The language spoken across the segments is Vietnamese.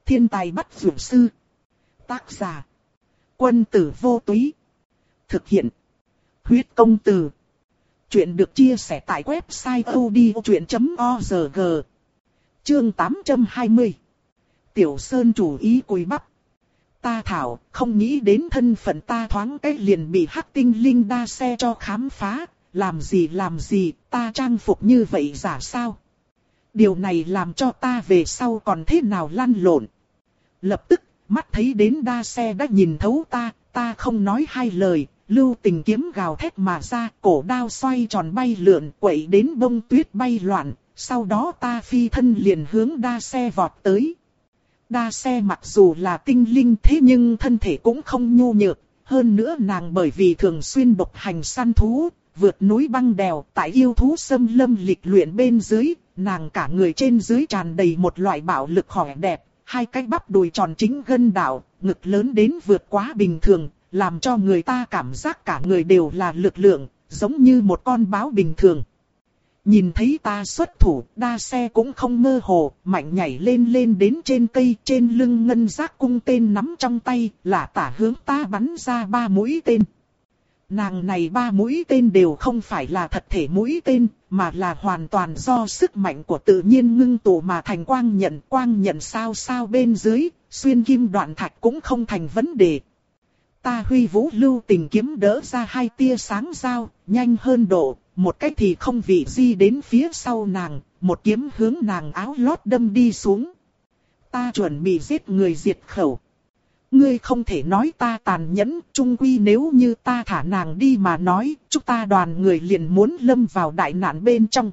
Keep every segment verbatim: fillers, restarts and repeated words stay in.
Thiên tài bắt dược sư. Tác giả. Quân tử vô túy. Thực hiện. Huyết công từ. Chuyện được chia sẻ tại website odchuyện chấm org. Chương tám trăm hai mươi. Tiểu Sơn chủ ý cùi bắp. Ta thảo, không nghĩ đến thân phận ta thoáng cái liền bị hắc tinh linh đa xe cho khám phá. Làm gì làm gì, ta trang phục như vậy giả sao? Điều này làm cho ta về sau còn thế nào lăn lộn. Lập tức, mắt thấy đến đa xe đã nhìn thấu ta, ta không nói hai lời, lưu tình kiếm gào thét mà ra, cổ đao xoay tròn bay lượn, quậy đến bông tuyết bay loạn, sau đó ta phi thân liền hướng đa xe vọt tới. Đa xe mặc dù là tinh linh thế nhưng thân thể cũng không nhu nhược, hơn nữa nàng bởi vì thường xuyên độc hành săn thú, vượt núi băng đèo, tại yêu thú xâm lâm lịch luyện bên dưới, nàng cả người trên dưới tràn đầy một loại bạo lực khỏe đẹp, hai cái bắp đùi tròn chính gân đạo, ngực lớn đến vượt quá bình thường, làm cho người ta cảm giác cả người đều là lực lượng, giống như một con báo bình thường. Nhìn thấy ta xuất thủ, đa xe cũng không mơ hồ, mạnh nhảy lên lên đến trên cây, trên lưng ngân giác cung tên nắm trong tay, là tả hướng ta bắn ra ba mũi tên. Nàng này ba mũi tên đều không phải là thật thể mũi tên, mà là hoàn toàn do sức mạnh của tự nhiên ngưng tụ mà thành quang nhận. Quang nhận sao sao bên dưới, xuyên kim đoạn thạch cũng không thành vấn đề. Ta huy vũ lưu tình kiếm đỡ ra hai tia sáng dao, nhanh hơn độ, một cách thì không vị di đến phía sau nàng, một kiếm hướng nàng áo lót đâm đi xuống. Ta chuẩn bị giết người diệt khẩu. Ngươi không thể nói ta tàn nhẫn, chung quy nếu như ta thả nàng đi mà nói, chúng ta đoàn người liền muốn lâm vào đại nạn bên trong.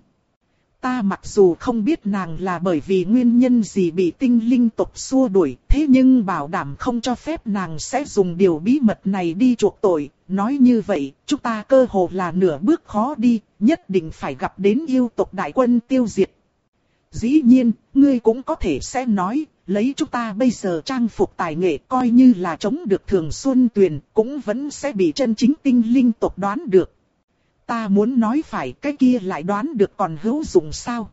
Ta mặc dù không biết nàng là bởi vì nguyên nhân gì bị tinh linh tộc xua đuổi, thế nhưng bảo đảm không cho phép nàng sẽ dùng điều bí mật này đi chuộc tội. Nói như vậy, chúng ta cơ hồ là nửa bước khó đi, nhất định phải gặp đến yêu tộc đại quân tiêu diệt. Dĩ nhiên, ngươi cũng có thể sẽ nói, lấy chúng ta bây giờ trang phục tài nghệ coi như là chống được Thường Xuân Tuyền, cũng vẫn sẽ bị chân chính tinh linh tộc đoán được. Ta muốn nói phải, cái kia lại đoán được còn hữu dụng sao?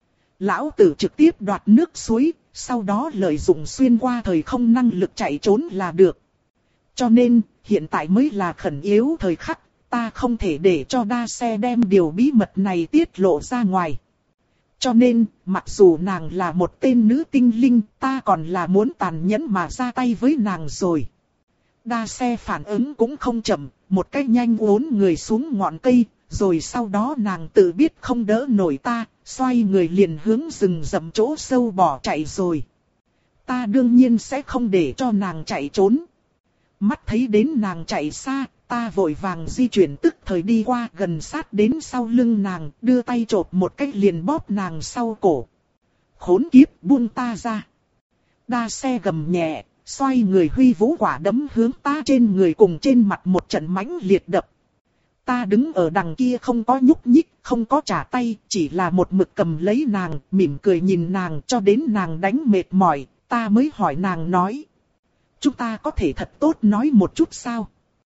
Lão tử trực tiếp đoạt nước suối, sau đó lợi dụng xuyên qua thời không năng lực chạy trốn là được. Cho nên, hiện tại mới là khẩn yếu thời khắc, ta không thể để cho đa xe đem điều bí mật này tiết lộ ra ngoài. Cho nên, mặc dù nàng là một tên nữ tinh linh, ta còn là muốn tàn nhẫn mà ra tay với nàng rồi. Đa xe phản ứng cũng không chậm, một cách nhanh uốn người xuống ngọn cây, rồi sau đó nàng tự biết không đỡ nổi ta, xoay người liền hướng rừng rậm chỗ sâu bỏ chạy rồi. Ta đương nhiên sẽ không để cho nàng chạy trốn. Mắt thấy đến nàng chạy xa, ta vội vàng di chuyển tức thời đi qua gần sát đến sau lưng nàng, đưa tay chộp một cách liền bóp nàng sau cổ. Khốn kiếp, buông ta ra. Đa xe gầm nhẹ, xoay người huy vũ quả đấm hướng ta trên người cùng trên mặt một trận mãnh liệt đập. Ta đứng ở đằng kia không có nhúc nhích, không có trả tay, chỉ là một mực cầm lấy nàng, mỉm cười nhìn nàng cho đến nàng đánh mệt mỏi, ta mới hỏi nàng nói. Chúng ta có thể thật tốt nói một chút sao?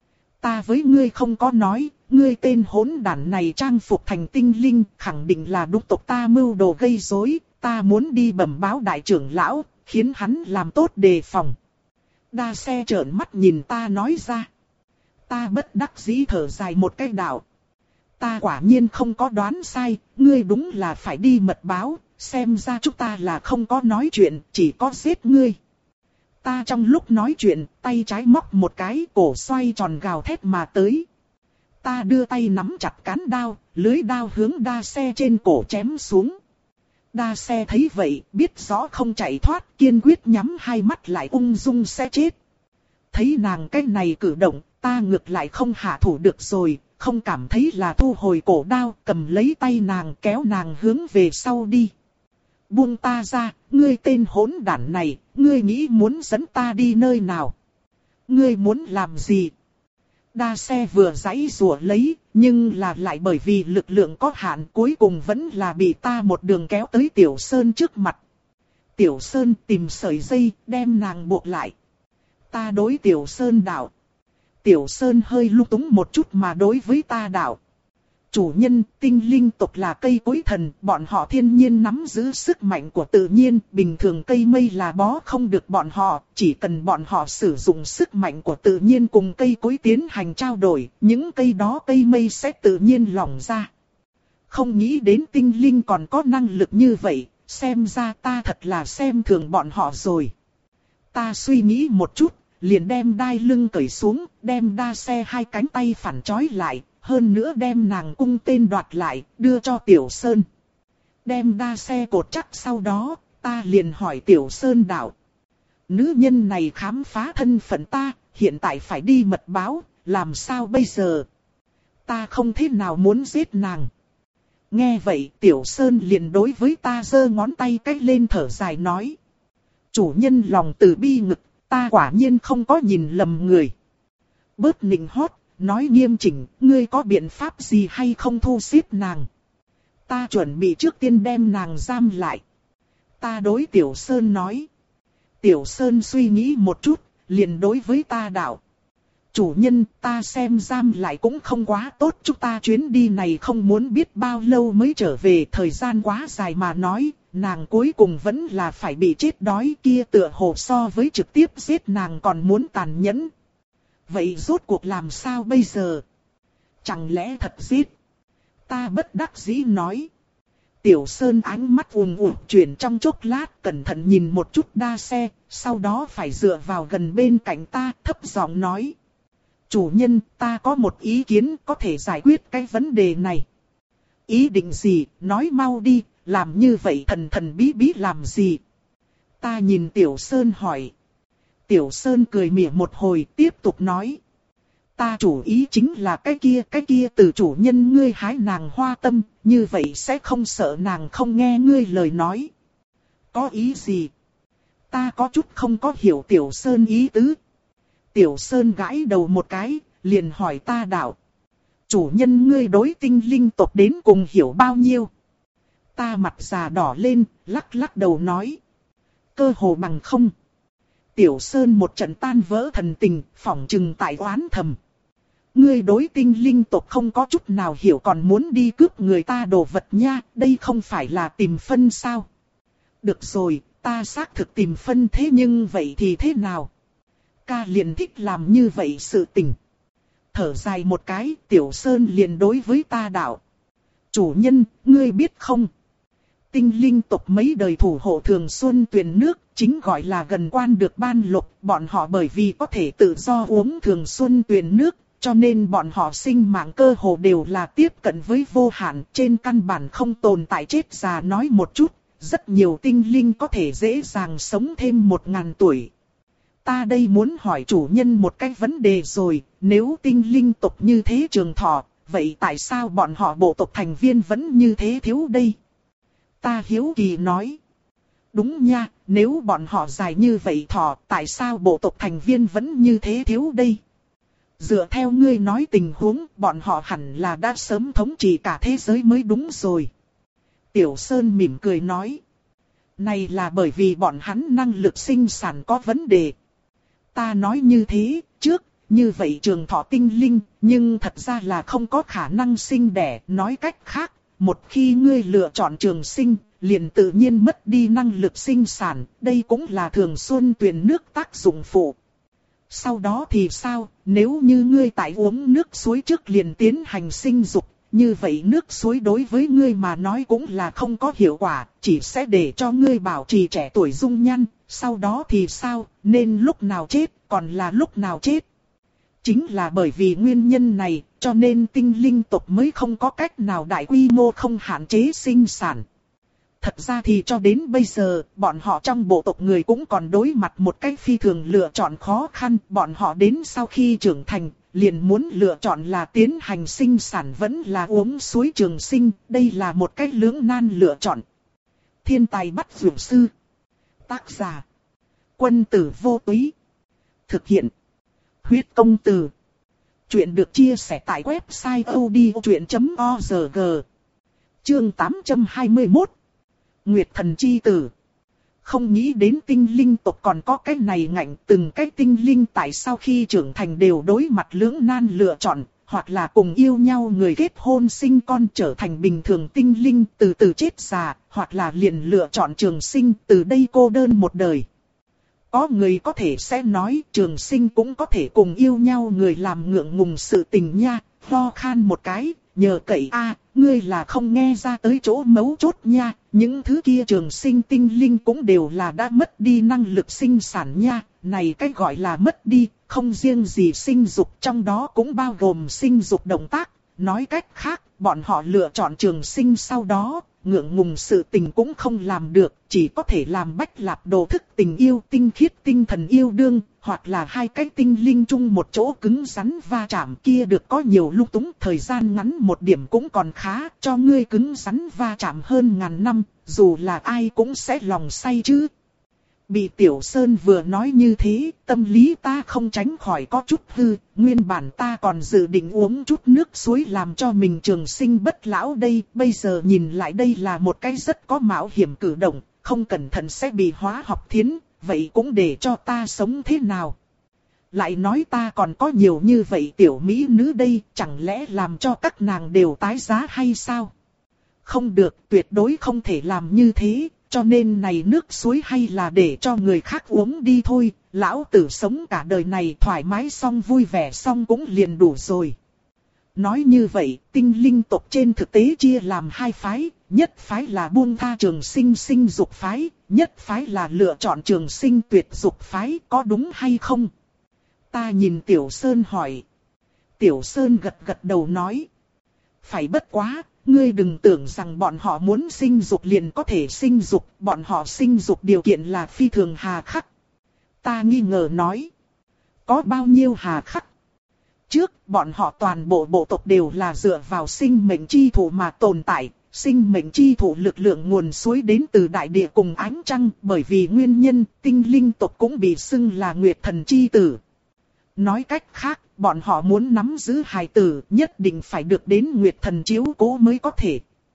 Ta với ngươi không có nói, ngươi tên hỗn đản này trang phục thành tinh linh, khẳng định là đúc tộc ta mưu đồ gây rối, ta muốn đi bẩm báo đại trưởng lão, khiến hắn làm tốt đề phòng. Đa xe trợn mắt nhìn ta nói ra. Ta bất đắc dĩ thở dài một cái đạo. Ta quả nhiên không có đoán sai, ngươi đúng là phải đi mật báo, xem ra chúng ta là không có nói chuyện, chỉ có giết ngươi. Ta trong lúc nói chuyện, tay trái móc một cái, cổ xoay tròn gào thét mà tới. Ta đưa tay nắm chặt cán đao, lưới đao hướng đa xe trên cổ chém xuống. Đa xe thấy vậy, biết rõ không chạy thoát, kiên quyết nhắm hai mắt lại ung dung sẽ chết. Thấy nàng cái này cử động, ta ngược lại không hạ thủ được rồi, không cảm thấy là thu hồi cổ đao, cầm lấy tay nàng kéo nàng hướng về sau đi. Buông ta ra, ngươi tên hỗn đản này, ngươi nghĩ muốn dẫn ta đi nơi nào? Ngươi muốn làm gì? Đa xe vừa giãy giụa lấy, nhưng là lại bởi vì lực lượng có hạn cuối cùng vẫn là bị ta một đường kéo tới Tiểu Sơn trước mặt. Tiểu Sơn tìm sợi dây, đem nàng buộc lại. Ta đối Tiểu Sơn đạo. Tiểu Sơn hơi lung túng một chút mà đối với ta đạo. Chủ nhân, tinh linh tộc là cây cối thần, bọn họ thiên nhiên nắm giữ sức mạnh của tự nhiên, bình thường cây mây là bó không được bọn họ, chỉ cần bọn họ sử dụng sức mạnh của tự nhiên cùng cây cối tiến hành trao đổi, những cây đó cây mây sẽ tự nhiên lỏng ra. Không nghĩ đến tinh linh còn có năng lực như vậy, xem ra ta thật là xem thường bọn họ rồi. Ta suy nghĩ một chút, liền đem đai lưng cởi xuống, đem đa xe hai cánh tay phản trói lại, hơn nữa đem nàng cung tên đoạt lại, đưa cho Tiểu Sơn. Đem đa xe cột chắc sau đó, ta liền hỏi Tiểu Sơn đạo. Nữ nhân này khám phá thân phận ta, hiện tại phải đi mật báo, làm sao bây giờ? Ta không thế nào muốn giết nàng. Nghe vậy Tiểu Sơn liền đối với ta giơ ngón tay cách lên thở dài nói. Chủ nhân lòng từ bi ngực, ta quả nhiên không có nhìn lầm người. Bớt nịnh hót, nói nghiêm chỉnh, ngươi có biện pháp gì hay không thu xếp nàng? Ta chuẩn bị trước tiên đem nàng giam lại. Ta đối Tiểu Sơn nói. Tiểu Sơn suy nghĩ một chút, liền đối với ta đạo. Chủ nhân, ta xem giam lại cũng không quá tốt, chúng ta chuyến đi này không muốn biết bao lâu mới trở về, thời gian quá dài mà nói, nàng cuối cùng vẫn là phải bị chết đói, kia tựa hồ so với trực tiếp giết nàng còn muốn tàn nhẫn. Vậy rốt cuộc làm sao bây giờ? Chẳng lẽ thật giết? Ta bất đắc dĩ nói. Tiểu Sơn ánh mắt ùm ùm chuyển trong chốc lát, cẩn thận nhìn một chút đa xe, sau đó phải dựa vào gần bên cạnh ta, thấp giọng nói. Chủ nhân, ta có một ý kiến có thể giải quyết cái vấn đề này. Ý định gì, nói mau đi, làm như vậy thần thần bí bí làm gì? Ta nhìn Tiểu Sơn hỏi. Tiểu Sơn cười mỉa một hồi, tiếp tục nói. Ta chủ ý chính là cái kia, cái kia từ chủ nhân ngươi hái nàng hoa tâm, như vậy sẽ không sợ nàng không nghe ngươi lời nói. Có ý gì? Ta có chút không có hiểu Tiểu Sơn ý tứ. Tiểu Sơn gãi đầu một cái, liền hỏi ta đạo. Chủ nhân ngươi đối tinh linh tộc đến cùng hiểu bao nhiêu? Ta mặt già đỏ lên, lắc lắc đầu nói. Cơ hồ bằng không. Tiểu Sơn một trận tan vỡ thần tình, phỏng chừng tại oán thầm. Ngươi đối tinh linh tộc không có chút nào hiểu còn muốn đi cướp người ta đồ vật nha, đây không phải là tìm phân sao? Được rồi, ta xác thực tìm phân thế nhưng vậy thì thế nào? Ca liền thích làm như vậy sự tình. Thở dài một cái, Tiểu Sơn liền đối với ta đạo. Chủ nhân, ngươi biết không? Tinh linh tộc mấy đời thủ hộ thường xuân tuyền nước, chính gọi là gần quan được ban lộc. Bọn họ bởi vì có thể tự do uống thường xuân tuyền nước, cho nên bọn họ sinh mạng cơ hồ đều là tiếp cận với vô hạn. Trên căn bản không tồn tại chết già nói một chút, rất nhiều tinh linh có thể dễ dàng sống thêm một ngàn tuổi. Ta đây muốn hỏi chủ nhân một cái vấn đề rồi, nếu tinh linh tộc như thế trường thọ, vậy tại sao bọn họ bộ tộc thành viên vẫn như thế thiếu đây? Ta hiếu kỳ nói. Đúng nha, nếu bọn họ dài như vậy thọ, tại sao bộ tộc thành viên vẫn như thế thiếu đây? Dựa theo ngươi nói tình huống, bọn họ hẳn là đã sớm thống trị cả thế giới mới đúng rồi. Tiểu Sơn mỉm cười nói. Này là bởi vì bọn hắn năng lực sinh sản có vấn đề. Ta nói như thế, trước, như vậy trường thọ tinh linh, nhưng thật ra là không có khả năng sinh đẻ. Nói cách khác, một khi ngươi lựa chọn trường sinh, liền tự nhiên mất đi năng lực sinh sản. Đây cũng là thường xuân tuyền nước tác dụng phụ. Sau đó thì sao, nếu như ngươi tại uống nước suối trước liền tiến hành sinh dục, như vậy nước suối đối với ngươi mà nói cũng là không có hiệu quả, chỉ sẽ để cho ngươi bảo trì trẻ tuổi dung nhan. Sau đó thì sao, nên lúc nào chết, còn là lúc nào chết. Chính là bởi vì nguyên nhân này, cho nên tinh linh tộc mới không có cách nào đại quy mô không hạn chế sinh sản. Thật ra thì cho đến bây giờ, bọn họ trong bộ tộc người cũng còn đối mặt một cách phi thường lựa chọn khó khăn. Bọn họ đến sau khi trưởng thành, liền muốn lựa chọn là tiến hành sinh sản vẫn là uống suối trường sinh. Đây là một cách lưỡng nan lựa chọn. Thiên tài bắt dược sư. Tác giả. Quân tử vô túy. Thực hiện. Huyết công từ. Chuyện được chia sẻ tại website odchuyện chấm org. Chương tám trăm hai mươi mốt. Nguyệt thần chi tử. Không nghĩ đến tinh linh tộc còn có cái này ngạnh, từng cái tinh linh tại sau khi trưởng thành đều đối mặt lưỡng nan lựa chọn, hoặc là cùng yêu nhau người kết hôn sinh con trở thành bình thường tinh linh từ từ chết già, hoặc là liền lựa chọn trường sinh từ đây cô đơn một đời. Có người có thể sẽ nói trường sinh cũng có thể cùng yêu nhau người làm ngượng ngùng sự tình nha, ho khan một cái, nhờ cậy a, ngươi là không nghe ra tới chỗ mấu chốt nha, những thứ kia trường sinh tinh linh cũng đều là đã mất đi năng lực sinh sản nha, này cái gọi là mất đi, không riêng gì sinh dục trong đó cũng bao gồm sinh dục động tác, nói cách khác, bọn họ lựa chọn trường sinh sau đó, ngượng ngùng sự tình cũng không làm được, chỉ có thể làm bách lạp đồ thức tình yêu tinh khiết tinh thần yêu đương, hoặc là hai cái tinh linh chung một chỗ cứng rắn va chạm kia được có nhiều lúc túng, thời gian ngắn một điểm cũng còn khá, cho ngươi cứng rắn va chạm hơn ngàn năm, dù là ai cũng sẽ lòng say chứ. Bị Tiểu Sơn vừa nói như thế, tâm lý ta không tránh khỏi có chút hư, nguyên bản ta còn dự định uống chút nước suối làm cho mình trường sinh bất lão đây, bây giờ nhìn lại đây là một cái rất có mạo hiểm cử động, không cẩn thận sẽ bị hóa học thiến, vậy cũng để cho ta sống thế nào. Lại nói ta còn có nhiều như vậy tiểu mỹ nữ đây, chẳng lẽ làm cho các nàng đều tái giá hay sao? Không được, tuyệt đối không thể làm như thế. Cho nên này nước suối hay là để cho người khác uống đi thôi, lão tử sống cả đời này thoải mái xong vui vẻ xong cũng liền đủ rồi. Nói như vậy, tinh linh tộc trên thực tế chia làm hai phái, nhất phái là buông tha trường sinh sinh dục phái, nhất phái là lựa chọn trường sinh tuyệt dục phái, có đúng hay không? Ta nhìn Tiểu Sơn hỏi. Tiểu Sơn gật gật đầu nói. Phải bất quá. Ngươi đừng tưởng rằng bọn họ muốn sinh dục liền có thể sinh dục, bọn họ sinh dục điều kiện là phi thường hà khắc. Ta nghi ngờ nói. Có bao nhiêu hà khắc? Trước, bọn họ toàn bộ bộ tộc đều là dựa vào sinh mệnh chi thụ mà tồn tại. Sinh mệnh chi thụ lực lượng nguồn suối đến từ đại địa cùng ánh trăng, bởi vì nguyên nhân tinh linh tộc cũng bị xưng là nguyệt thần chi tử. Nói cách khác, bọn họ muốn nắm giữ hài tử nhất định phải được đến nguyệt thần chiếu cố mới có thể.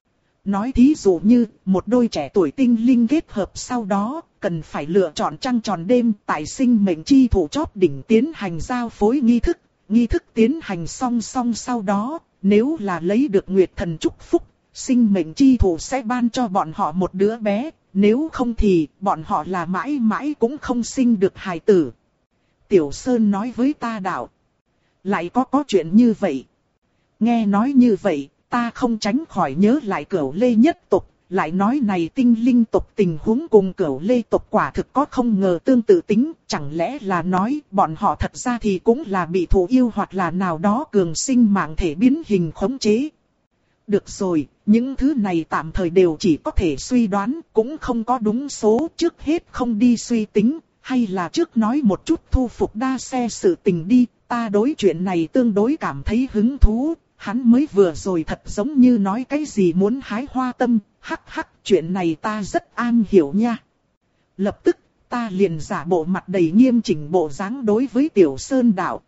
Nói thí dụ như, một đôi trẻ tuổi tinh linh kết hợp sau đó, cần phải lựa chọn trăng tròn đêm tại sinh mệnh chi thủ chóp đỉnh tiến hành giao phối nghi thức. Nghi thức tiến hành song song sau đó, nếu là lấy được nguyệt thần chúc phúc, sinh mệnh chi thủ sẽ ban cho bọn họ một đứa bé, nếu không thì bọn họ là mãi mãi cũng không sinh được hài tử. Tiểu Sơn nói với ta đạo. Lại có có chuyện như vậy. Nghe nói như vậy, ta không tránh khỏi nhớ lại Cửu Lê nhất tộc, lại nói này tinh linh tộc tình huống cùng Cửu Lê tộc quả thực có không ngờ tương tự tính, chẳng lẽ là nói bọn họ thật ra thì cũng là bị thù yêu hoặc là nào đó cường sinh mạng thể biến hình khống chế. Được rồi, những thứ này tạm thời đều chỉ có thể suy đoán, cũng không có đúng số, trước hết không đi suy tính, hay là trước nói một chút thu phục đa xe sự tình đi, ta đối chuyện này tương đối cảm thấy hứng thú, hắn mới vừa rồi thật giống như nói cái gì muốn hái hoa tâm, hắc hắc, chuyện này ta rất an hiểu nha. Lập tức, ta liền giả bộ mặt đầy nghiêm chỉnh bộ dáng đối với Tiểu Sơn đạo.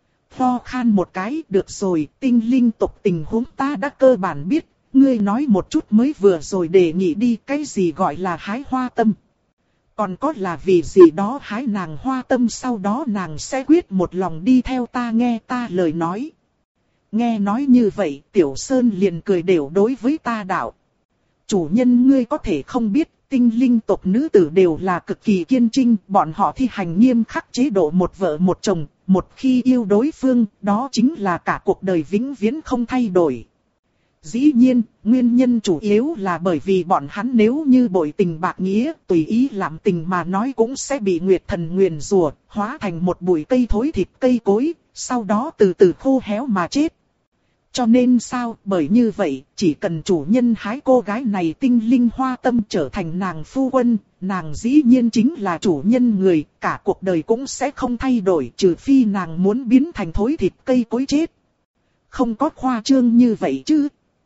Ho khan một cái, được rồi, tinh linh tộc tình huống ta đã cơ bản biết, ngươi nói một chút mới vừa rồi đề nghị đi, cái gì gọi là hái hoa tâm. Còn có là vì gì đó hái nàng hoa tâm sau đó nàng sẽ quyết một lòng đi theo ta nghe ta lời nói. Nghe nói như vậy, Tiểu Sơn liền cười đều đối với ta đạo. Chủ nhân ngươi có thể không biết, tinh linh tộc nữ tử đều là cực kỳ kiên trinh, bọn họ thi hành nghiêm khắc chế độ một vợ một chồng, một khi yêu đối phương, đó chính là cả cuộc đời vĩnh viễn không thay đổi. Dĩ nhiên, nguyên nhân chủ yếu là bởi vì bọn hắn nếu như bội tình bạc nghĩa, tùy ý làm tình mà nói cũng sẽ bị nguyệt thần nguyền rủa, hóa thành một bụi cây thối thịt cây cối, sau đó từ từ khô héo mà chết. Cho nên sao, bởi như vậy, chỉ cần chủ nhân hái cô gái này tinh linh hoa tâm trở thành nàng phu quân, nàng dĩ nhiên chính là chủ nhân người, cả cuộc đời cũng sẽ không thay đổi trừ phi nàng muốn biến thành thối thịt cây cối chết. Không có khoa trương như vậy chứ.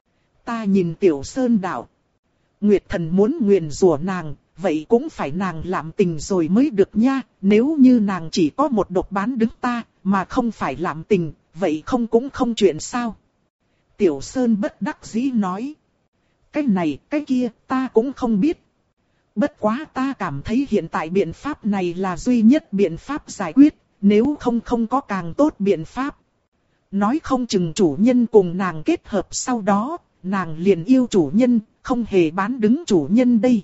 Ta nhìn Tiểu Sơn đạo. Nguyệt thần muốn nguyền rủa nàng, vậy cũng phải nàng làm tình rồi mới được nha, nếu như nàng chỉ có một độc bán đứng ta, mà không phải làm tình, vậy không cũng không chuyện sao. Tiểu Sơn bất đắc dĩ nói. Cái này, cái kia, ta cũng không biết. Bất quá ta cảm thấy hiện tại biện pháp này là duy nhất biện pháp giải quyết, nếu không không có càng tốt biện pháp. Nói không chừng chủ nhân cùng nàng kết hợp sau đó, nàng liền yêu chủ nhân, không hề bán đứng chủ nhân đây.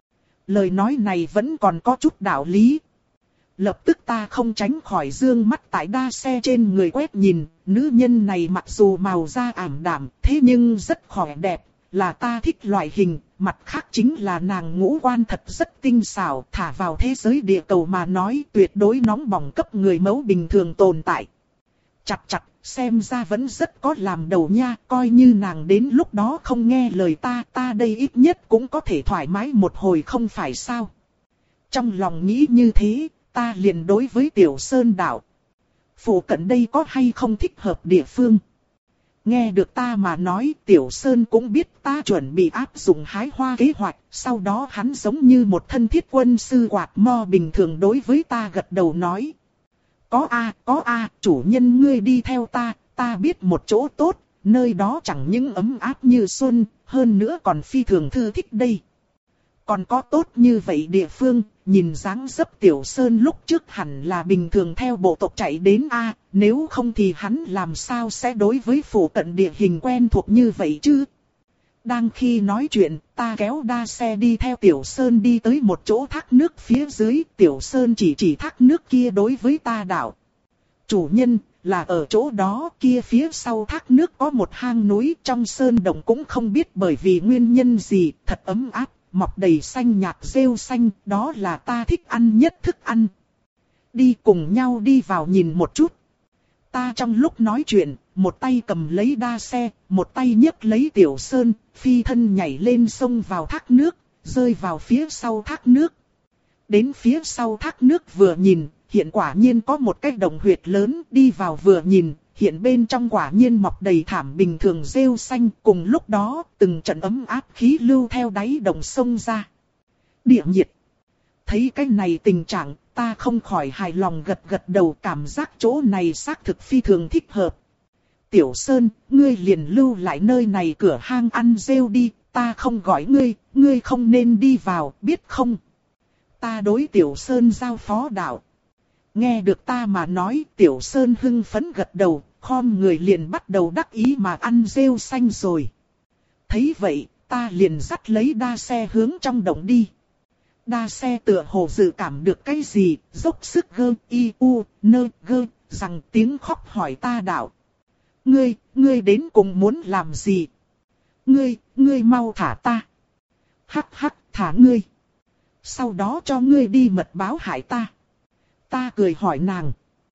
Lời nói này vẫn còn có chút đạo lý. Lập tức ta không tránh khỏi dương mắt tại đa xe trên người quét nhìn, nữ nhân này mặc dù màu da ảm đạm, thế nhưng rất khỏe đẹp, là ta thích loại hình, mặt khác chính là nàng ngũ quan thật rất tinh xảo, thả vào thế giới địa cầu mà nói tuyệt đối nóng bỏng cấp người mẫu bình thường tồn tại. Chặt chặt, xem ra vẫn rất có làm đầu nha, coi như nàng đến lúc đó không nghe lời ta, ta đây ít nhất cũng có thể thoải mái một hồi không phải sao. Trong lòng nghĩ như thế, ta liền đối với Tiểu Sơn đạo. Phụ cận đây có hay không thích hợp địa phương? Nghe được ta mà nói, Tiểu Sơn cũng biết ta chuẩn bị áp dụng hái hoa kế hoạch, sau đó hắn giống như một thân thiết quân sư quạt mo bình thường đối với ta gật đầu nói. Có a, có a, chủ nhân ngươi đi theo ta, ta biết một chỗ tốt, nơi đó chẳng những ấm áp như xuân, hơn nữa còn phi thường thư thích đây. Còn có tốt như vậy địa phương, nhìn dáng dấp Tiểu Sơn lúc trước hẳn là bình thường theo bộ tộc chạy đến a, nếu không thì hắn làm sao sẽ đối với phụ cận địa hình quen thuộc như vậy chứ. Đang khi nói chuyện, ta kéo đa xe đi theo Tiểu Sơn đi tới một chỗ thác nước phía dưới, Tiểu Sơn chỉ chỉ thác nước kia đối với ta đạo. Chủ nhân, là ở chỗ đó kia phía sau thác nước có một hang núi trong sơn động cũng không biết bởi vì nguyên nhân gì, thật ấm áp, mọc đầy xanh nhạt rêu xanh, đó là ta thích ăn nhất thức ăn. Đi cùng nhau đi vào nhìn một chút. Ta trong lúc nói chuyện, một tay cầm lấy đa xe, một tay nhấc lấy Tiểu Sơn, phi thân nhảy lên sông vào thác nước, rơi vào phía sau thác nước. Đến phía sau thác nước vừa nhìn, hiện quả nhiên có một cái đồng huyệt lớn, đi vào vừa nhìn, hiện bên trong quả nhiên mọc đầy thảm bình thường rêu xanh, cùng lúc đó, từng trận ấm áp khí lưu theo đáy đồng sông ra. Địa nhiệt. Thấy cái này tình trạng, ta không khỏi hài lòng gật gật đầu, cảm giác chỗ này xác thực phi thường thích hợp. Tiểu Sơn, ngươi liền lưu lại nơi này cửa hang ăn rêu đi, ta không gọi ngươi, ngươi không nên đi vào, biết không? Ta đối Tiểu Sơn giao phó đạo. Nghe được ta mà nói, Tiểu Sơn hưng phấn gật đầu, khom người liền bắt đầu đắc ý mà ăn rêu xanh rồi. Thấy vậy, ta liền dắt lấy đa xe hướng trong động đi. Đa xe tựa hồ dự cảm được cái gì, dốc sức gơ, y, u, nơ, gơ, rằng tiếng khóc hỏi ta đạo. Ngươi, ngươi đến cùng muốn làm gì? Ngươi, ngươi mau thả ta. Hắc hắc, thả ngươi. Sau đó cho ngươi đi mật báo hại ta. Ta cười hỏi nàng.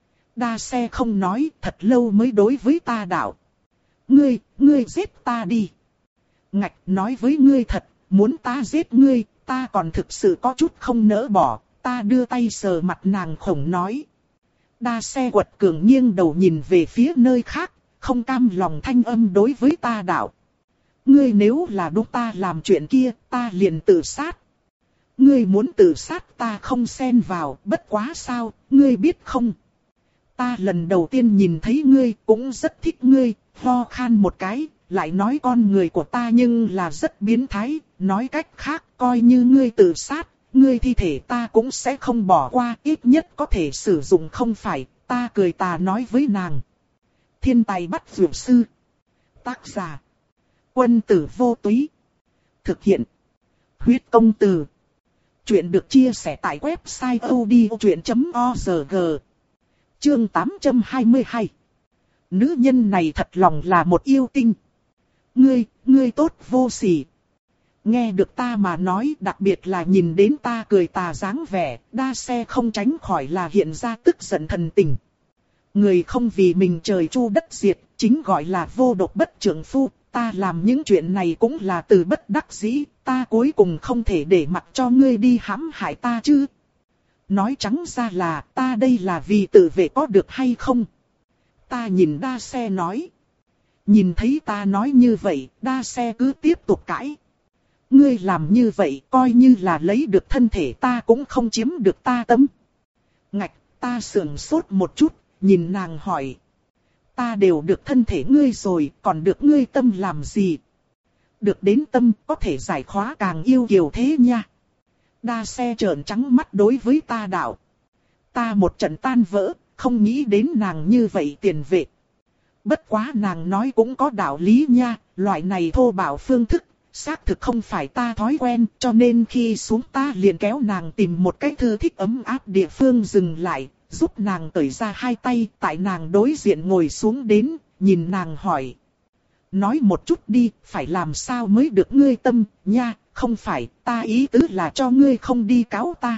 Đa xe không nói, thật lâu mới đối với ta đạo. Ngươi, ngươi giết ta đi. Ngạch, nói với ngươi thật, muốn ta giết ngươi, ta còn thực sự có chút không nỡ bỏ. Ta đưa tay sờ mặt nàng khổng nói. Đa xe quật cường nghiêng đầu nhìn về phía nơi khác, không cam lòng thanh âm đối với ta đạo. Ngươi nếu là đúng ta làm chuyện kia, ta liền tự sát. Ngươi muốn tự sát ta không xen vào, bất quá sao, ngươi biết không? Ta lần đầu tiên nhìn thấy ngươi, cũng rất thích ngươi, ho khan một cái, lại nói con người của ta nhưng là rất biến thái, nói cách khác, coi như ngươi tự sát, ngươi thi thể ta cũng sẽ không bỏ qua, ít nhất có thể sử dụng không phải, ta cười tà nói với nàng. Thiên tài bắt dược sư. Tác giả. Quân tử vô túy. Thực hiện. Huyết công từ. Chuyện được chia sẻ tại website odchuyện chấm org. Chương tám trăm hai mươi hai. Nữ nhân này thật lòng là một yêu tinh. Ngươi, ngươi tốt vô sỉ. Nghe được ta mà nói, đặc biệt là nhìn đến ta cười tà dáng vẻ, đa xe không tránh khỏi là hiện ra tức giận thần tình. Người không vì mình trời chu đất diệt, chính gọi là vô độc bất trưởng phu, ta làm những chuyện này cũng là từ bất đắc dĩ, ta cuối cùng không thể để mặc cho ngươi đi hãm hại ta chứ. Nói trắng ra là, ta đây là vì tự vệ có được hay không? Ta nhìn đa xe nói. Nhìn thấy ta nói như vậy, đa xe cứ tiếp tục cãi. Ngươi làm như vậy, coi như là lấy được thân thể ta cũng không chiếm được ta tâm. Ngạch, ta sườn sốt một chút, nhìn nàng hỏi. Ta đều được thân thể ngươi rồi, còn được ngươi tâm làm gì? Được đến tâm, có thể giải khóa càng yêu kiều thế nha. Đa xe trợn trắng mắt đối với ta đạo. Ta một trận tan vỡ, không nghĩ đến nàng như vậy tiền vệ. Bất quá nàng nói cũng có đạo lý nha, loại này thô bạo phương thức, xác thực không phải ta thói quen, cho nên khi xuống ta liền kéo nàng tìm một cái thư thích ấm áp địa phương dừng lại, giúp nàng cởi ra hai tay, tại nàng đối diện ngồi xuống đến, nhìn nàng hỏi. Nói một chút đi, phải làm sao mới được ngươi tâm, nha, không phải, ta ý tứ là cho ngươi không đi cáo ta.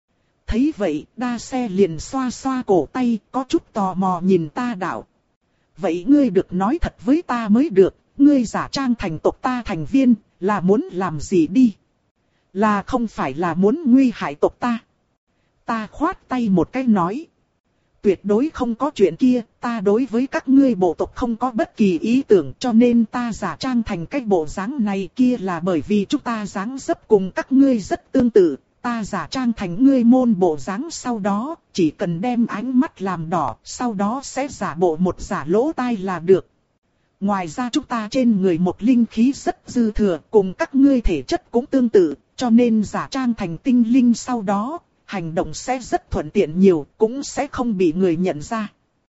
Thấy vậy, đa xe liền xoa xoa cổ tay, có chút tò mò nhìn ta đạo. Vậy ngươi được nói thật với ta mới được, ngươi giả trang thành tộc ta thành viên, là muốn làm gì đi? Là không phải là muốn nguy hại tộc ta? Ta khoát tay một cái nói. Tuyệt đối không có chuyện kia, ta đối với các ngươi bộ tộc không có bất kỳ ý tưởng, cho nên ta giả trang thành cái bộ dáng này kia là bởi vì chúng ta dáng dấp cùng các ngươi rất tương tự. Ta giả trang thành ngươi môn bộ dáng, sau đó chỉ cần đem ánh mắt làm đỏ, sau đó sẽ giả bộ một giả lỗ tai là được. Ngoài ra chúng ta trên người một linh khí rất dư thừa, cùng các ngươi thể chất cũng tương tự, cho nên giả trang thành tinh linh sau đó, hành động sẽ rất thuận tiện nhiều, cũng sẽ không bị người nhận ra.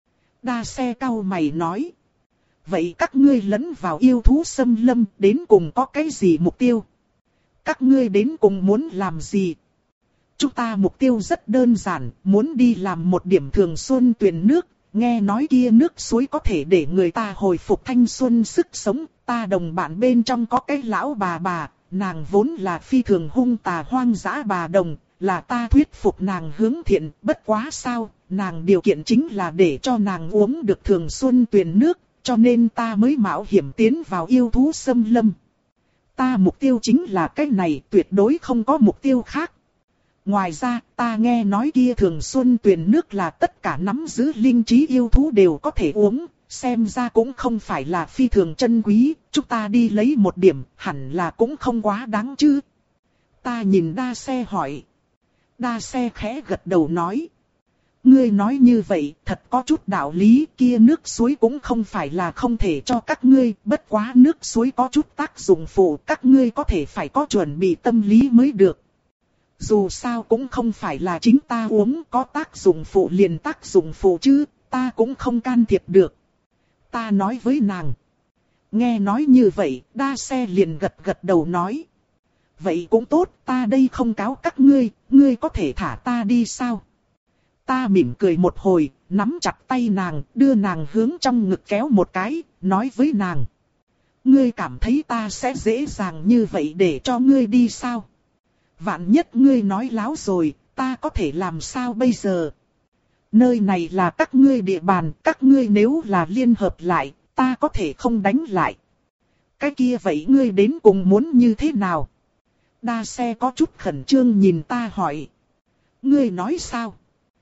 Đa xe cau mày nói. Vậy các ngươi lẫn vào yêu thú xâm lâm, đến cùng có cái gì mục tiêu? Các ngươi đến cùng muốn làm gì? Chúng ta mục tiêu rất đơn giản, muốn đi làm một điểm thường xuân tuyền nước. Nghe nói kia nước suối có thể để người ta hồi phục thanh xuân sức sống. Ta đồng bạn bên trong có cái lão bà bà, nàng vốn là phi thường hung tà hoang dã bà đồng, là ta thuyết phục nàng hướng thiện. Bất quá sao, nàng điều kiện chính là để cho nàng uống được thường xuân tuyền nước, cho nên ta mới mạo hiểm tiến vào yêu thú xâm lâm. Ta mục tiêu chính là cái này, tuyệt đối không có mục tiêu khác. Ngoài ra, ta nghe nói kia thường xuân tuyền nước là tất cả nắm giữ linh trí yêu thú đều có thể uống, xem ra cũng không phải là phi thường chân quý, chúng ta đi lấy một điểm, hẳn là cũng không quá đáng chứ. Ta nhìn đa xe hỏi. Đa xe khẽ gật đầu nói. Ngươi nói như vậy, thật có chút đạo lý, kia nước suối cũng không phải là không thể cho các ngươi, bất quá nước suối có chút tác dụng phụ, các ngươi có thể phải có chuẩn bị tâm lý mới được. Dù sao cũng không phải là chính ta uống, có tác dụng phụ liền tác dụng phụ chứ, ta cũng không can thiệp được. Ta nói với nàng. Nghe nói như vậy, đa xe liền gật gật đầu nói. Vậy cũng tốt, ta đây không cáo các ngươi, ngươi có thể thả ta đi sao? Ta mỉm cười một hồi, nắm chặt tay nàng, đưa nàng hướng trong ngực kéo một cái, nói với nàng. Ngươi cảm thấy ta sẽ dễ dàng như vậy để cho ngươi đi sao? Vạn nhất ngươi nói láo rồi, ta có thể làm sao bây giờ? Nơi này là các ngươi địa bàn, các ngươi nếu là liên hợp lại, ta có thể không đánh lại. Cái kia vậy ngươi đến cùng muốn như thế nào? Đa xe có chút khẩn trương nhìn ta hỏi. Ngươi nói sao?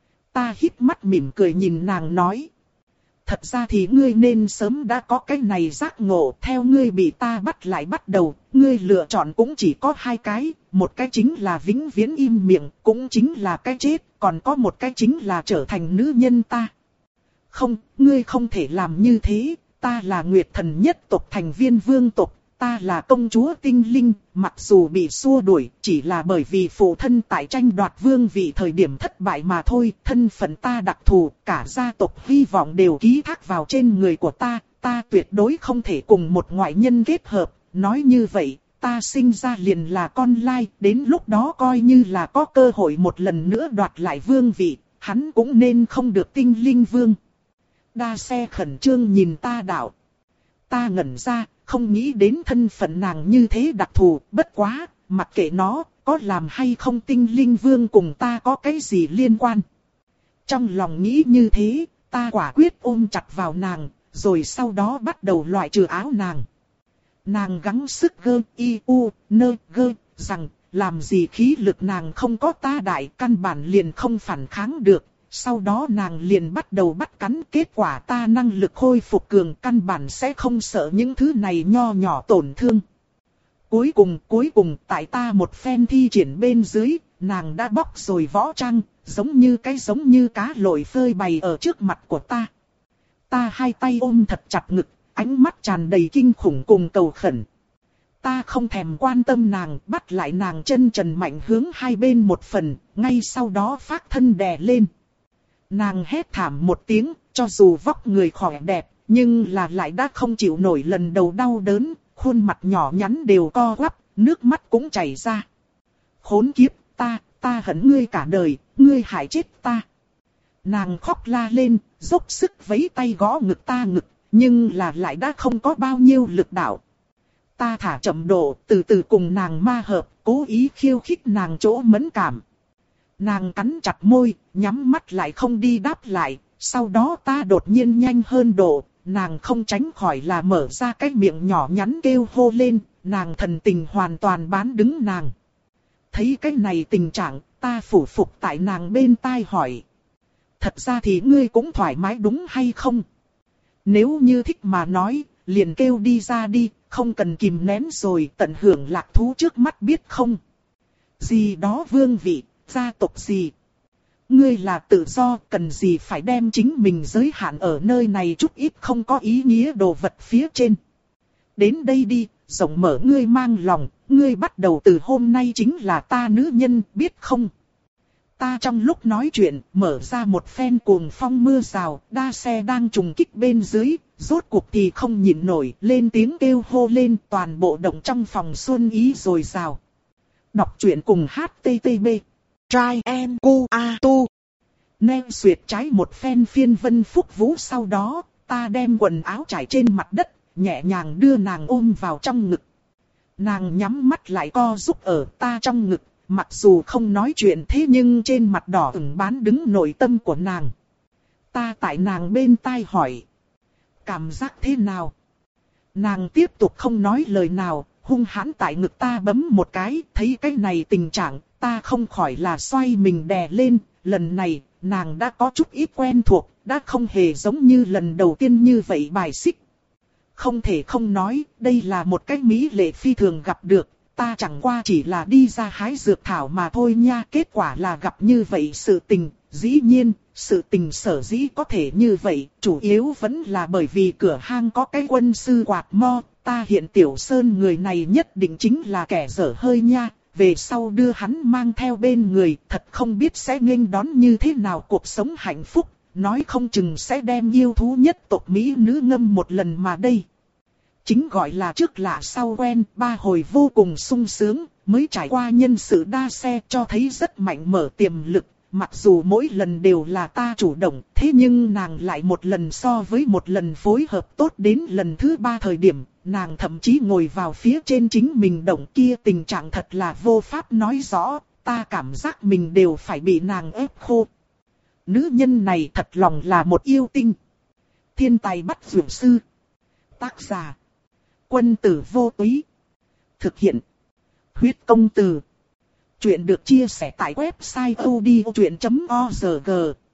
Ta híp mắt mỉm cười nhìn nàng nói. Thật ra thì ngươi nên sớm đã có cái này giác ngộ, theo ngươi bị ta bắt lại bắt đầu, ngươi lựa chọn cũng chỉ có hai cái, một cái chính là vĩnh viễn im miệng, cũng chính là cái chết, còn có một cái chính là trở thành nữ nhân ta. Không, ngươi không thể làm như thế, ta là Nguyệt Thần nhất tộc thành viên vương tộc. Ta là công chúa tinh linh, mặc dù bị xua đuổi, chỉ là bởi vì phụ thân tại tranh đoạt vương vị thời điểm thất bại mà thôi. Thân phận ta đặc thù, cả gia tộc hy vọng đều ký thác vào trên người của ta. Ta tuyệt đối không thể cùng một ngoại nhân kết hợp. Nói như vậy, ta sinh ra liền là con lai, đến lúc đó coi như là có cơ hội một lần nữa đoạt lại vương vị, hắn cũng nên không được tinh linh vương. Đa xe khẩn trương nhìn ta đạo. Ta ngẩn ra. Không nghĩ đến thân phận nàng như thế đặc thù, bất quá, mặc kệ nó, có làm hay không tinh linh vương cùng ta có cái gì liên quan. Trong lòng nghĩ như thế, ta quả quyết ôm chặt vào nàng, rồi sau đó bắt đầu loại trừ áo nàng. Nàng gắng sức gơ, y, u, nơ, gơ, rằng, làm gì khí lực nàng không có ta đại, căn bản liền không phản kháng được. Sau đó nàng liền bắt đầu bắt cắn, kết quả ta năng lực khôi phục cường, căn bản sẽ không sợ những thứ này nho nhỏ tổn thương. Cuối cùng, cuối cùng, tại ta một phen thi triển bên dưới, nàng đã bóc rồi võ trang, giống như cái giống như cá lội phơi bày ở trước mặt của ta. Ta hai tay ôm thật chặt ngực, ánh mắt tràn đầy kinh khủng cùng cầu khẩn. Ta không thèm quan tâm nàng, bắt lại nàng chân trần mạnh hướng hai bên một phần, ngay sau đó phát thân đè lên. Nàng hét thảm một tiếng, cho dù vóc người khỏe đẹp, nhưng là lại đã không chịu nổi lần đầu đau đớn, khuôn mặt nhỏ nhắn đều co quắp, nước mắt cũng chảy ra. Khốn kiếp, ta, ta hận ngươi cả đời, ngươi hại chết ta. Nàng khóc la lên, dốc sức vẫy tay gõ ngực ta ngực, nhưng là lại đã không có bao nhiêu lực đạo. Ta thả chậm độ, từ từ cùng nàng ma hợp, cố ý khiêu khích nàng chỗ mẫn cảm. Nàng cắn chặt môi, nhắm mắt lại không đi đáp lại, sau đó ta đột nhiên nhanh hơn độ, nàng không tránh khỏi là mở ra cái miệng nhỏ nhắn kêu hô lên, nàng thần tình hoàn toàn bán đứng nàng. Thấy cái này tình trạng, ta phủ phục tại nàng bên tai hỏi. Thật ra thì ngươi cũng thoải mái đúng hay không? Nếu như thích mà nói, liền kêu đi ra đi, không cần kìm nén rồi tận hưởng lạc thú trước mắt biết không? Gì đó vương vị, gia tộc gì? Ngươi là tự do, cần gì phải đem chính mình giới hạn ở nơi này chút ít không có ý nghĩa đồ vật phía trên. Đến đây đi, rộng mở ngươi mang lòng, ngươi bắt đầu từ hôm nay chính là ta nữ nhân, biết không? Ta trong lúc nói chuyện, mở ra một phen cuồng phong mưa rào, đa xe đang trùng kích bên dưới, rốt cuộc thì không nhịn nổi, lên tiếng kêu hô lên, toàn bộ động trong phòng xuân ý rồi rào. Đọc truyện cùng hát tê tê bê. Trai em cu a tu. Neo xuyệt trái một phen phiên vân phúc vũ sau đó, ta đem quần áo trải trên mặt đất, nhẹ nhàng đưa nàng ôm vào trong ngực. Nàng nhắm mắt lại co rúm ở ta trong ngực. Mặc dù không nói chuyện thế nhưng trên mặt đỏ ửng bán đứng nội tâm của nàng. Ta tại nàng bên tai hỏi. Cảm giác thế nào? Nàng tiếp tục không nói lời nào, hung hãn tại ngực ta bấm một cái, thấy cái này tình trạng, ta không khỏi là xoay mình đè lên, lần này, nàng đã có chút ít quen thuộc, đã không hề giống như lần đầu tiên như vậy bài xích. Không thể không nói, đây là một cái mỹ lệ phi thường gặp được. Ta chẳng qua chỉ là đi ra hái dược thảo mà thôi nha, kết quả là gặp như vậy sự tình, dĩ nhiên, sự tình sở dĩ có thể như vậy, chủ yếu vẫn là bởi vì cửa hang có cái quân sư quạt mo, ta hiện Tiểu Sơn người này nhất định chính là kẻ dở hơi nha, về sau đưa hắn mang theo bên người, thật không biết sẽ nghênh đón như thế nào cuộc sống hạnh phúc, nói không chừng sẽ đem yêu thú nhất tộc Mỹ nữ ngâm một lần mà đây. Chính gọi là trước lạ sau quen, ba hồi vô cùng sung sướng, mới trải qua nhân sự đa xe cho thấy rất mạnh mở tiềm lực. Mặc dù mỗi lần đều là ta chủ động, thế nhưng nàng lại một lần so với một lần phối hợp tốt đến lần thứ ba thời điểm, nàng thậm chí ngồi vào phía trên chính mình động kia, tình trạng thật là vô pháp nói rõ, ta cảm giác mình đều phải bị nàng ép khô. Nữ nhân này thật lòng là một yêu tinh. Thiên tài bắt dược sư. Tác giả. Quân tử vô túy. Thực hiện. Huyết công từ. Chuyện được chia sẻ tại website odchuyện chấm org.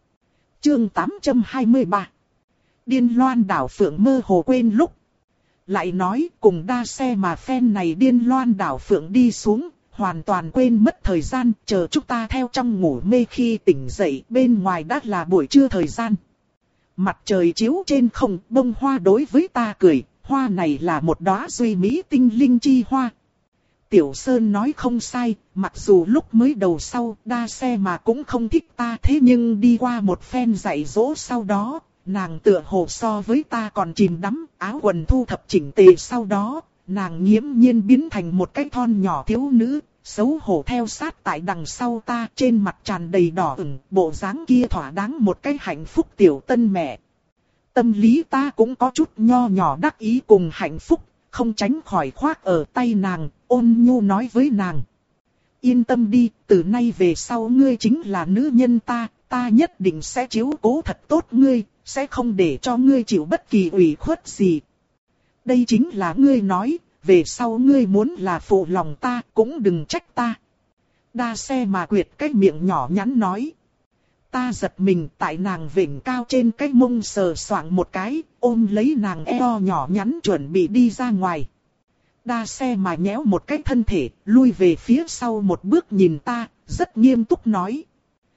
Chương tám trăm hai mươi ba. Điên loan đảo phượng mơ hồ quên lúc. Lại nói cùng đa xe mà phen này điên loan đảo phượng đi xuống. Hoàn toàn quên mất thời gian, chờ chúng ta theo trong ngủ mê khi tỉnh dậy, bên ngoài đã là buổi trưa thời gian. Mặt trời chiếu trên không, bông hoa đối với ta cười, hoa này là một đóa duy mỹ tinh linh chi hoa. Tiểu Sơn nói không sai, mặc dù lúc mới đầu sau, đa xe mà cũng không thích ta, thế nhưng đi qua một phen dạy dỗ sau đó, nàng tựa hồ so với ta còn chìm đắm, áo quần thu thập chỉnh tề sau đó. Nàng nghiễm nhiên biến thành một cái thon nhỏ thiếu nữ, xấu hổ theo sát tại đằng sau ta, trên mặt tràn đầy đỏ ửng, bộ dáng kia thỏa đáng một cái hạnh phúc tiểu tân mẹ. Tâm lý ta cũng có chút nho nhỏ đắc ý cùng hạnh phúc, không tránh khỏi khoác ở tay nàng, ôn nhu nói với nàng. Yên tâm đi, từ nay về sau ngươi chính là nữ nhân ta, ta nhất định sẽ chiếu cố thật tốt ngươi, sẽ không để cho ngươi chịu bất kỳ ủy khuất gì. Đây chính là ngươi nói, về sau ngươi muốn là phụ lòng ta, cũng đừng trách ta. Đa xe mà quyệt cái miệng nhỏ nhắn nói. Ta giật mình tại nàng vểnh cao trên cái mông sờ soạng một cái, ôm lấy nàng eo nhỏ nhắn chuẩn bị đi ra ngoài. Đa xe mà nhéo một cái thân thể, lui về phía sau một bước nhìn ta, rất nghiêm túc nói.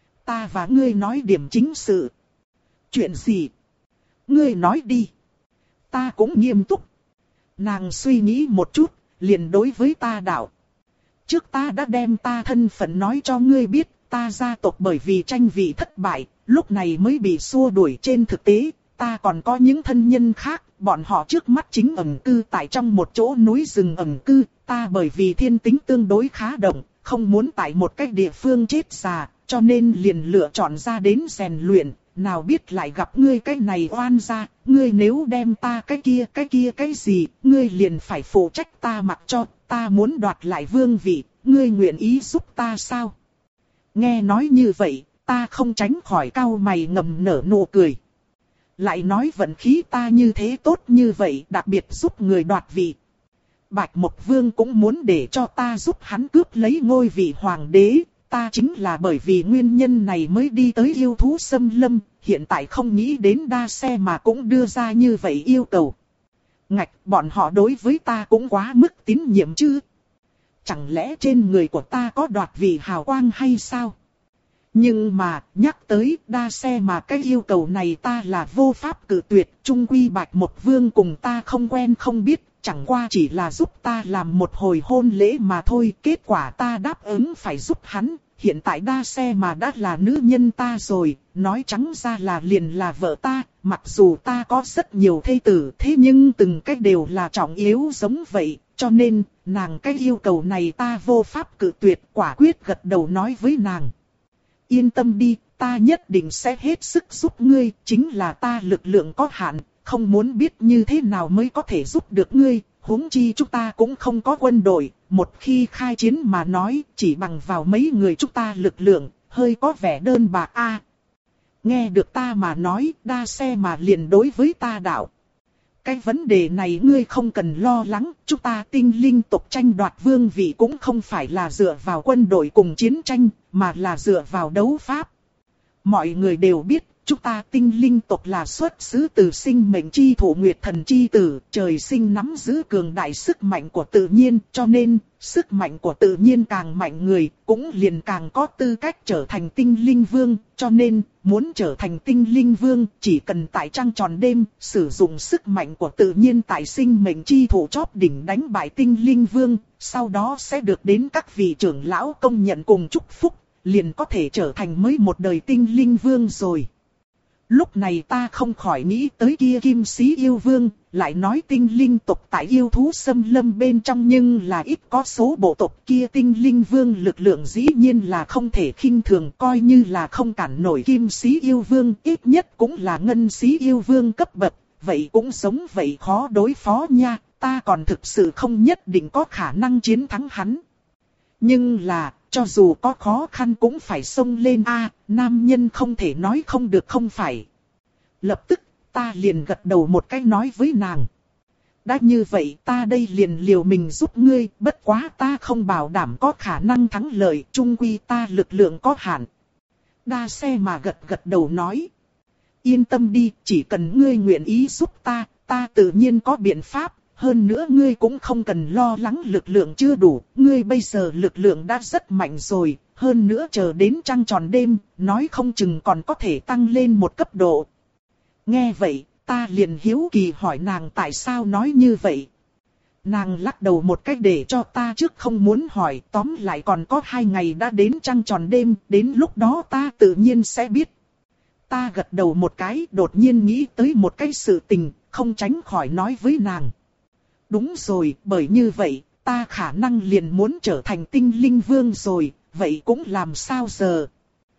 Ta và ngươi nói điểm chính sự. Chuyện gì? Ngươi nói đi. Ta cũng nghiêm túc. Nàng suy nghĩ một chút, liền đối với ta đạo. Trước ta đã đem ta thân phận nói cho ngươi biết, ta gia tộc bởi vì tranh vị thất bại, lúc này mới bị xua đuổi trên thực tế. ta còn có những thân nhân khác, bọn họ trước mắt chính ẩn cư tại trong một chỗ núi rừng ẩn cư, ta bởi vì thiên tính tương đối khá động, không muốn tại một cái địa phương chết già, cho nên liền lựa chọn ra đến rèn luyện, nào biết lại gặp ngươi cái này oan gia, ngươi nếu đem ta cái kia cái kia cái gì, ngươi liền phải phụ trách ta mặc cho, ta muốn đoạt lại vương vị, ngươi nguyện ý giúp ta sao? Nghe nói như vậy, ta không tránh khỏi cau mày ngầm nở nụ cười. Lại nói vận khí ta như thế tốt như vậy, đặc biệt giúp người đoạt vị. Bạch Mộc Vương cũng muốn để cho ta giúp hắn cướp lấy ngôi vị hoàng đế, ta chính là bởi vì nguyên nhân này mới đi tới yêu thú xâm lâm, hiện tại không nghĩ đến đa xe mà cũng đưa ra như vậy yêu cầu. Ngạch, bọn họ đối với ta cũng quá mức tín nhiệm chứ. Chẳng lẽ trên người của ta có đoạt vị hào quang hay sao? Nhưng mà, nhắc tới đa xe mà cái yêu cầu này ta là vô pháp cự tuyệt, chung quy Bạch Mộc Vương cùng ta không quen không biết, chẳng qua chỉ là giúp ta làm một hồi hôn lễ mà thôi, kết quả ta đáp ứng phải giúp hắn, hiện tại đa xe mà đã là nữ nhân ta rồi, nói trắng ra là liền là vợ ta, mặc dù ta có rất nhiều thê tử, thế nhưng từng cách đều là trọng yếu giống vậy, cho nên, nàng cái yêu cầu này ta vô pháp cự tuyệt, quả quyết gật đầu nói với nàng. Yên tâm đi, ta nhất định sẽ hết sức giúp ngươi, chính là ta lực lượng có hạn, không muốn biết như thế nào mới có thể giúp được ngươi, huống chi chúng ta cũng không có quân đội, một khi khai chiến mà nói, chỉ bằng vào mấy người chúng ta lực lượng, hơi có vẻ đơn bạc a. À, nghe được ta mà nói, đa xe mà liền đối với ta đạo. Cái vấn đề này ngươi không cần lo lắng, chúng ta tinh linh tộc tranh đoạt vương vị cũng không phải là dựa vào quân đội cùng chiến tranh, mà là dựa vào đấu pháp. Mọi người đều biết, chúng ta tinh linh tộc là xuất xứ từ sinh mệnh chi thủ nguyệt thần chi tử, trời sinh nắm giữ cường đại sức mạnh của tự nhiên, cho nên, sức mạnh của tự nhiên càng mạnh người, cũng liền càng có tư cách trở thành tinh linh vương, cho nên, muốn trở thành tinh linh vương, chỉ cần tại trăng tròn đêm, sử dụng sức mạnh của tự nhiên tại sinh mệnh chi thủ chóp đỉnh đánh bại tinh linh vương, sau đó sẽ được đến các vị trưởng lão công nhận cùng chúc phúc, liền có thể trở thành mới một đời tinh linh vương rồi. Lúc này ta không khỏi nghĩ tới kia kim sĩ yêu vương, lại nói tinh linh tộc tại yêu thú xâm lâm bên trong nhưng là ít có số bộ tộc kia tinh linh vương lực lượng dĩ nhiên là không thể khinh thường, coi như là không cản nổi kim sĩ yêu vương, ít nhất cũng là ngân sĩ yêu vương cấp bậc, vậy cũng giống vậy khó đối phó nha, ta còn thực sự không nhất định có khả năng chiến thắng hắn. Nhưng là, cho dù có khó khăn cũng phải xông lên a, nam nhân không thể nói không được không phải. Lập tức, ta liền gật đầu một cái nói với nàng. Đã như vậy ta đây liền liều mình giúp ngươi, bất quá ta không bảo đảm có khả năng thắng lợi, chung quy ta lực lượng có hạn. Đa xe mà gật gật đầu nói. Yên tâm đi, chỉ cần ngươi nguyện ý giúp ta, ta tự nhiên có biện pháp. Hơn nữa ngươi cũng không cần lo lắng lực lượng chưa đủ, ngươi bây giờ lực lượng đã rất mạnh rồi, hơn nữa chờ đến trăng tròn đêm, nói không chừng còn có thể tăng lên một cấp độ. Nghe vậy, ta liền hiếu kỳ hỏi nàng tại sao nói như vậy. Nàng lắc đầu một cách để cho ta trước không muốn hỏi, tóm lại còn có hai ngày đã đến trăng tròn đêm, đến lúc đó ta tự nhiên sẽ biết. Ta gật đầu một cái, đột nhiên nghĩ tới một cái sự tình, không tránh khỏi nói với nàng. Đúng rồi, bởi như vậy, ta khả năng liền muốn trở thành tinh linh vương rồi, vậy cũng làm sao giờ?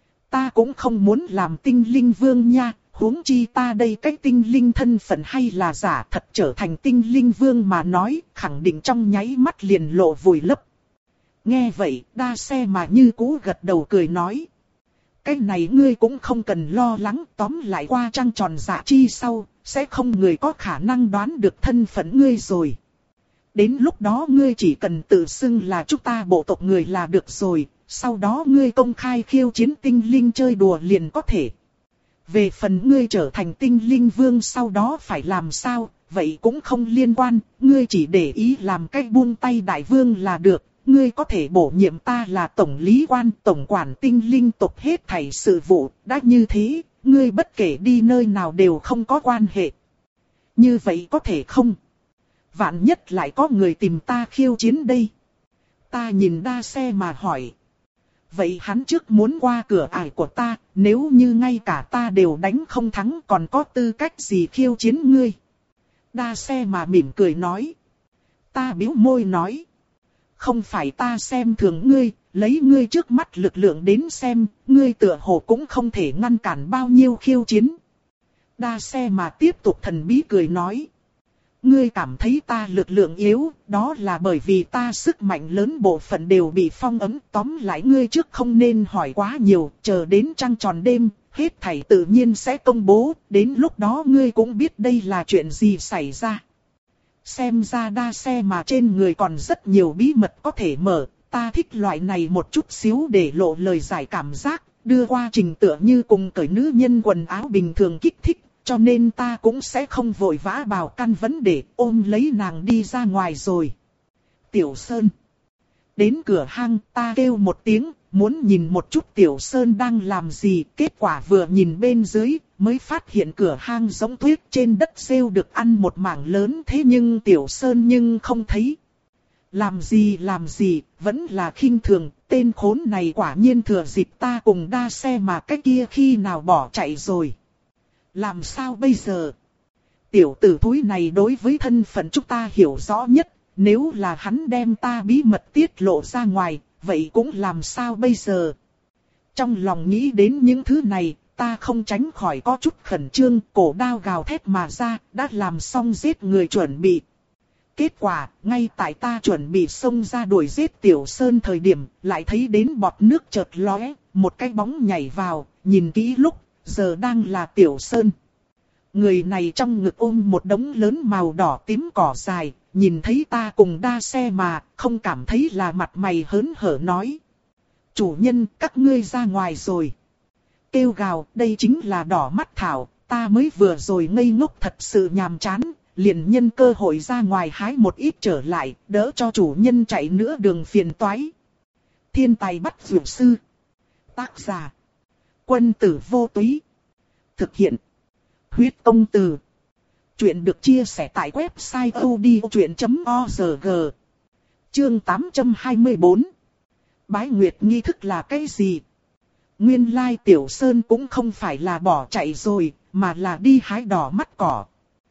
Ta cũng không muốn làm tinh linh vương nha, huống chi ta đây cái tinh linh thân phận hay là giả, thật trở thành tinh linh vương mà nói, khẳng định trong nháy mắt liền lộ vùi lấp. Nghe vậy, đa xe mà như cũ gật đầu cười nói. Cái này ngươi cũng không cần lo lắng, tóm lại qua trăng tròn dạ chi sau, sẽ không người có khả năng đoán được thân phận ngươi rồi. Đến lúc đó ngươi chỉ cần tự xưng là chúng ta bộ tộc người là được rồi, sau đó ngươi công khai khiêu chiến tinh linh chơi đùa liền có thể. Về phần ngươi trở thành tinh linh vương sau đó phải làm sao, vậy cũng không liên quan, ngươi chỉ để ý làm cách buông tay đại vương là được. Ngươi có thể bổ nhiệm ta là tổng lý quan, tổng quản tinh linh tộc hết thảy sự vụ, đã như thế, ngươi bất kể đi nơi nào đều không có quan hệ. Như vậy có thể không? Vạn nhất lại có người tìm ta khiêu chiến đây. Ta nhìn đa xe mà hỏi. vậy hắn trước muốn qua cửa ải của ta, nếu như ngay cả ta đều đánh không thắng còn có tư cách gì khiêu chiến ngươi. Đa xe mà mỉm cười nói. Ta bĩu môi nói. Không phải ta xem thường ngươi, lấy ngươi trước mắt lực lượng đến xem, ngươi tựa hồ cũng không thể ngăn cản bao nhiêu khiêu chiến. Đa xe mà tiếp tục thần bí cười nói. Ngươi cảm thấy ta lực lượng yếu, đó là bởi vì ta sức mạnh lớn bộ phận đều bị phong ấn. Tóm lại ngươi trước không nên hỏi quá nhiều, chờ đến trăng tròn đêm, hết thảy tự nhiên sẽ công bố, đến lúc đó ngươi cũng biết đây là chuyện gì xảy ra. Xem ra đa xe mà trên người còn rất nhiều bí mật có thể mở, ta thích loại này một chút xíu để lộ lời giải cảm giác, đưa qua trình tựa như cùng cởi nữ nhân quần áo bình thường kích thích. Cho nên ta cũng sẽ không vội vã bào căn vấn đề ôm lấy nàng đi ra ngoài rồi. Tiểu Sơn. Đến cửa hang ta kêu một tiếng, muốn nhìn một chút Tiểu Sơn đang làm gì. Kết quả vừa nhìn bên dưới, mới phát hiện cửa hang giống tuyết trên đất rêu được ăn một mảng lớn. Thế nhưng Tiểu Sơn nhưng không thấy. Làm gì làm gì, vẫn là khinh thường. Tên khốn này quả nhiên thừa dịp ta cùng đa xe mà cái kia khi nào bỏ chạy rồi. Làm sao bây giờ? Tiểu tử thúi này đối với thân phận chúng ta hiểu rõ nhất, nếu là hắn đem ta bí mật tiết lộ ra ngoài, vậy cũng làm sao bây giờ? Trong lòng nghĩ đến những thứ này, ta không tránh khỏi có chút khẩn trương, cổ đao gào thét mà ra, đã làm xong giết người chuẩn bị. Kết quả, ngay tại ta chuẩn bị xông ra đuổi giết Tiểu Sơn thời điểm, lại thấy đến bọt nước chợt lóe, một cái bóng nhảy vào, nhìn kỹ lúc. Giờ đang là Tiểu Sơn. Người này trong ngực ôm một đống lớn màu đỏ tím cỏ dài, nhìn thấy ta cùng đa xe mà, không cảm thấy là mặt mày hớn hở nói. Chủ nhân, các ngươi ra ngoài rồi. Kêu gào, đây chính là đỏ mắt thảo, ta mới vừa rồi ngây ngốc thật sự nhàm chán, liền nhân cơ hội ra ngoài hái một ít trở lại, đỡ cho chủ nhân chạy nữa đường phiền toái. Thiên tài bắt dược sư. Tác giả. Quân tử vô túy. Thực hiện. Huyết công từ. Chuyện được chia sẻ tại website odchuyện chấm org. Chương tám trăm hai mươi bốn. Bái nguyệt nghi thức là cái gì? Nguyên lai Tiểu Sơn cũng không phải là bỏ chạy rồi, mà là đi hái đỏ mắt cỏ.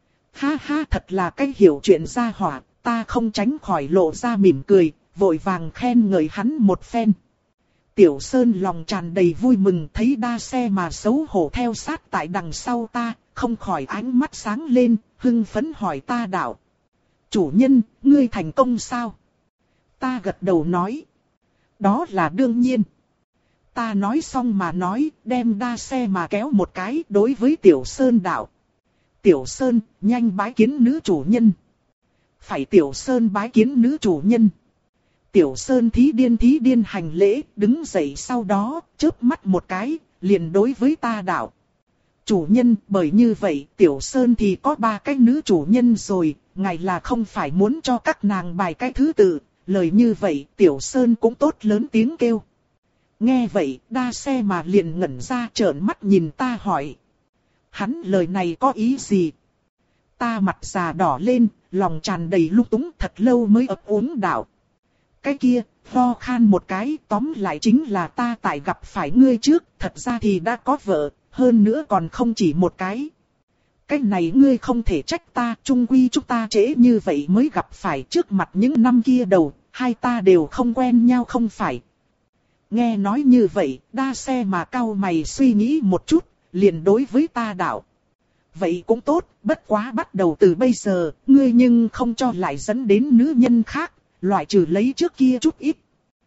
Ha ha, thật là cái hiểu chuyện gia hỏa, ta không tránh khỏi lộ ra mỉm cười, vội vàng khen ngợi hắn một phen. Tiểu Sơn lòng tràn đầy vui mừng thấy đa xe mà xấu hổ theo sát tại đằng sau ta, không khỏi ánh mắt sáng lên, hưng phấn hỏi ta đạo. Chủ nhân, ngươi thành công sao? Ta gật đầu nói. Đó là đương nhiên. Ta nói xong mà nói, đem đa xe mà kéo một cái đối với Tiểu Sơn đạo. Tiểu Sơn, nhanh bái kiến nữ chủ nhân. Phải Tiểu Sơn bái kiến nữ chủ nhân. Tiểu Sơn thí điên thí điên hành lễ, đứng dậy sau đó, chớp mắt một cái, liền đối với ta đạo. Chủ nhân, bởi như vậy, Tiểu Sơn thì có ba cái nữ chủ nhân rồi, ngài là không phải muốn cho các nàng bài cái thứ tự, lời như vậy, Tiểu Sơn cũng tốt lớn tiếng kêu. Nghe vậy, đa xe mà liền ngẩn ra trợn mắt nhìn ta hỏi. Hắn lời này có ý gì? Ta mặt già đỏ lên, lòng tràn đầy lung túng thật lâu mới ấp úng đạo. Cái kia, ho khan một cái, tóm lại chính là ta tại gặp phải ngươi trước, thật ra thì đã có vợ, hơn nữa còn không chỉ một cái. Cái này ngươi không thể trách ta, chung quy chúng ta trễ như vậy mới gặp phải trước mặt những năm kia đầu, hai ta đều không quen nhau không phải. Nghe nói như vậy, đa xe mà cau mày suy nghĩ một chút, liền đối với ta đạo. Vậy cũng tốt, bất quá bắt đầu từ bây giờ, ngươi nhưng không cho lại dẫn đến nữ nhân khác. Loại trừ lấy trước kia chút ít.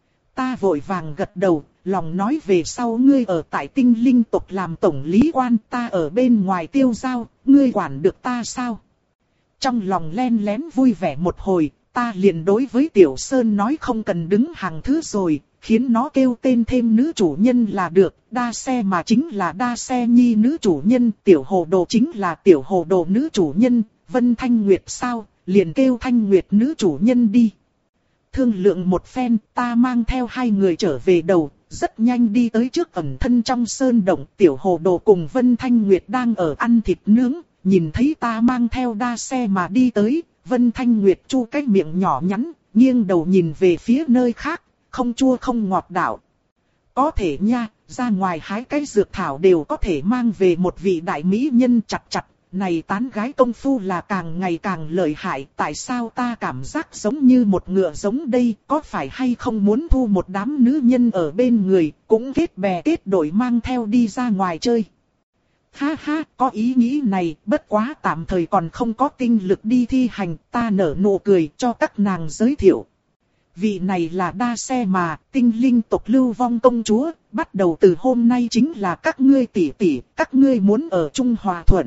Ta vội vàng gật đầu, lòng nói về sau ngươi ở tại Tinh Linh tộc làm tổng lý quan, ta ở bên ngoài tiêu giao, ngươi quản được ta sao? Trong lòng len lén vui vẻ một hồi, ta liền đối với Tiểu Sơn nói không cần đứng hàng thứ rồi, khiến nó kêu tên thêm nữ chủ nhân là được, đa xe mà chính là đa xe nhi nữ chủ nhân, Tiểu Hồ Đồ chính là Tiểu Hồ Đồ nữ chủ nhân, Vân Thanh Nguyệt sao, liền kêu Thanh Nguyệt nữ chủ nhân đi. Thương lượng một phen, ta mang theo hai người trở về đầu, rất nhanh đi tới trước ẩn thân trong sơn động. Tiểu Hồ Đồ cùng Vân Thanh Nguyệt đang ở ăn thịt nướng, nhìn thấy ta mang theo đa xe mà đi tới, Vân Thanh Nguyệt chu cái miệng nhỏ nhắn, nghiêng đầu nhìn về phía nơi khác, không chua không ngọt đạo. Có thể nha, ra ngoài hái cái dược thảo đều có thể mang về một vị đại mỹ nhân chặt chặt. Này tán gái công phu là càng ngày càng lợi hại, tại sao ta cảm giác giống như một ngựa giống đây, có phải hay không muốn thu một đám nữ nhân ở bên người, cũng kết bè kết đội mang theo đi ra ngoài chơi. Ha ha, có ý nghĩ này, bất quá tạm thời còn không có tinh lực đi thi hành, ta nở nụ cười cho các nàng giới thiệu. Vị này là Đa Xe Mà, tinh linh tộc Lưu Vong công chúa, bắt đầu từ hôm nay chính là các ngươi tỷ tỷ, các ngươi muốn ở chung hòa thuận.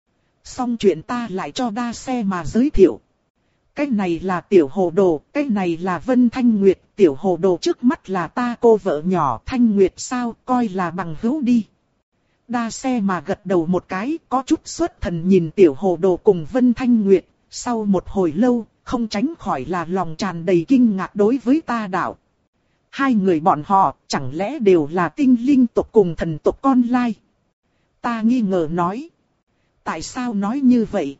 Xong chuyện ta lại cho Đa Xe Mà giới thiệu. Cái này là Tiểu Hồ Đồ, cái này là Vân Thanh Nguyệt, Tiểu Hồ Đồ trước mắt là ta cô vợ nhỏ Thanh Nguyệt sao, coi là bằng hữu đi. Đa Xe Mà gật đầu một cái, có chút xuất thần nhìn Tiểu Hồ Đồ cùng Vân Thanh Nguyệt, sau một hồi lâu, không tránh khỏi là lòng tràn đầy kinh ngạc đối với ta đạo. Hai người bọn họ, chẳng lẽ đều là tinh linh tộc cùng thần tộc con lai? Ta nghi ngờ nói. Tại sao nói như vậy?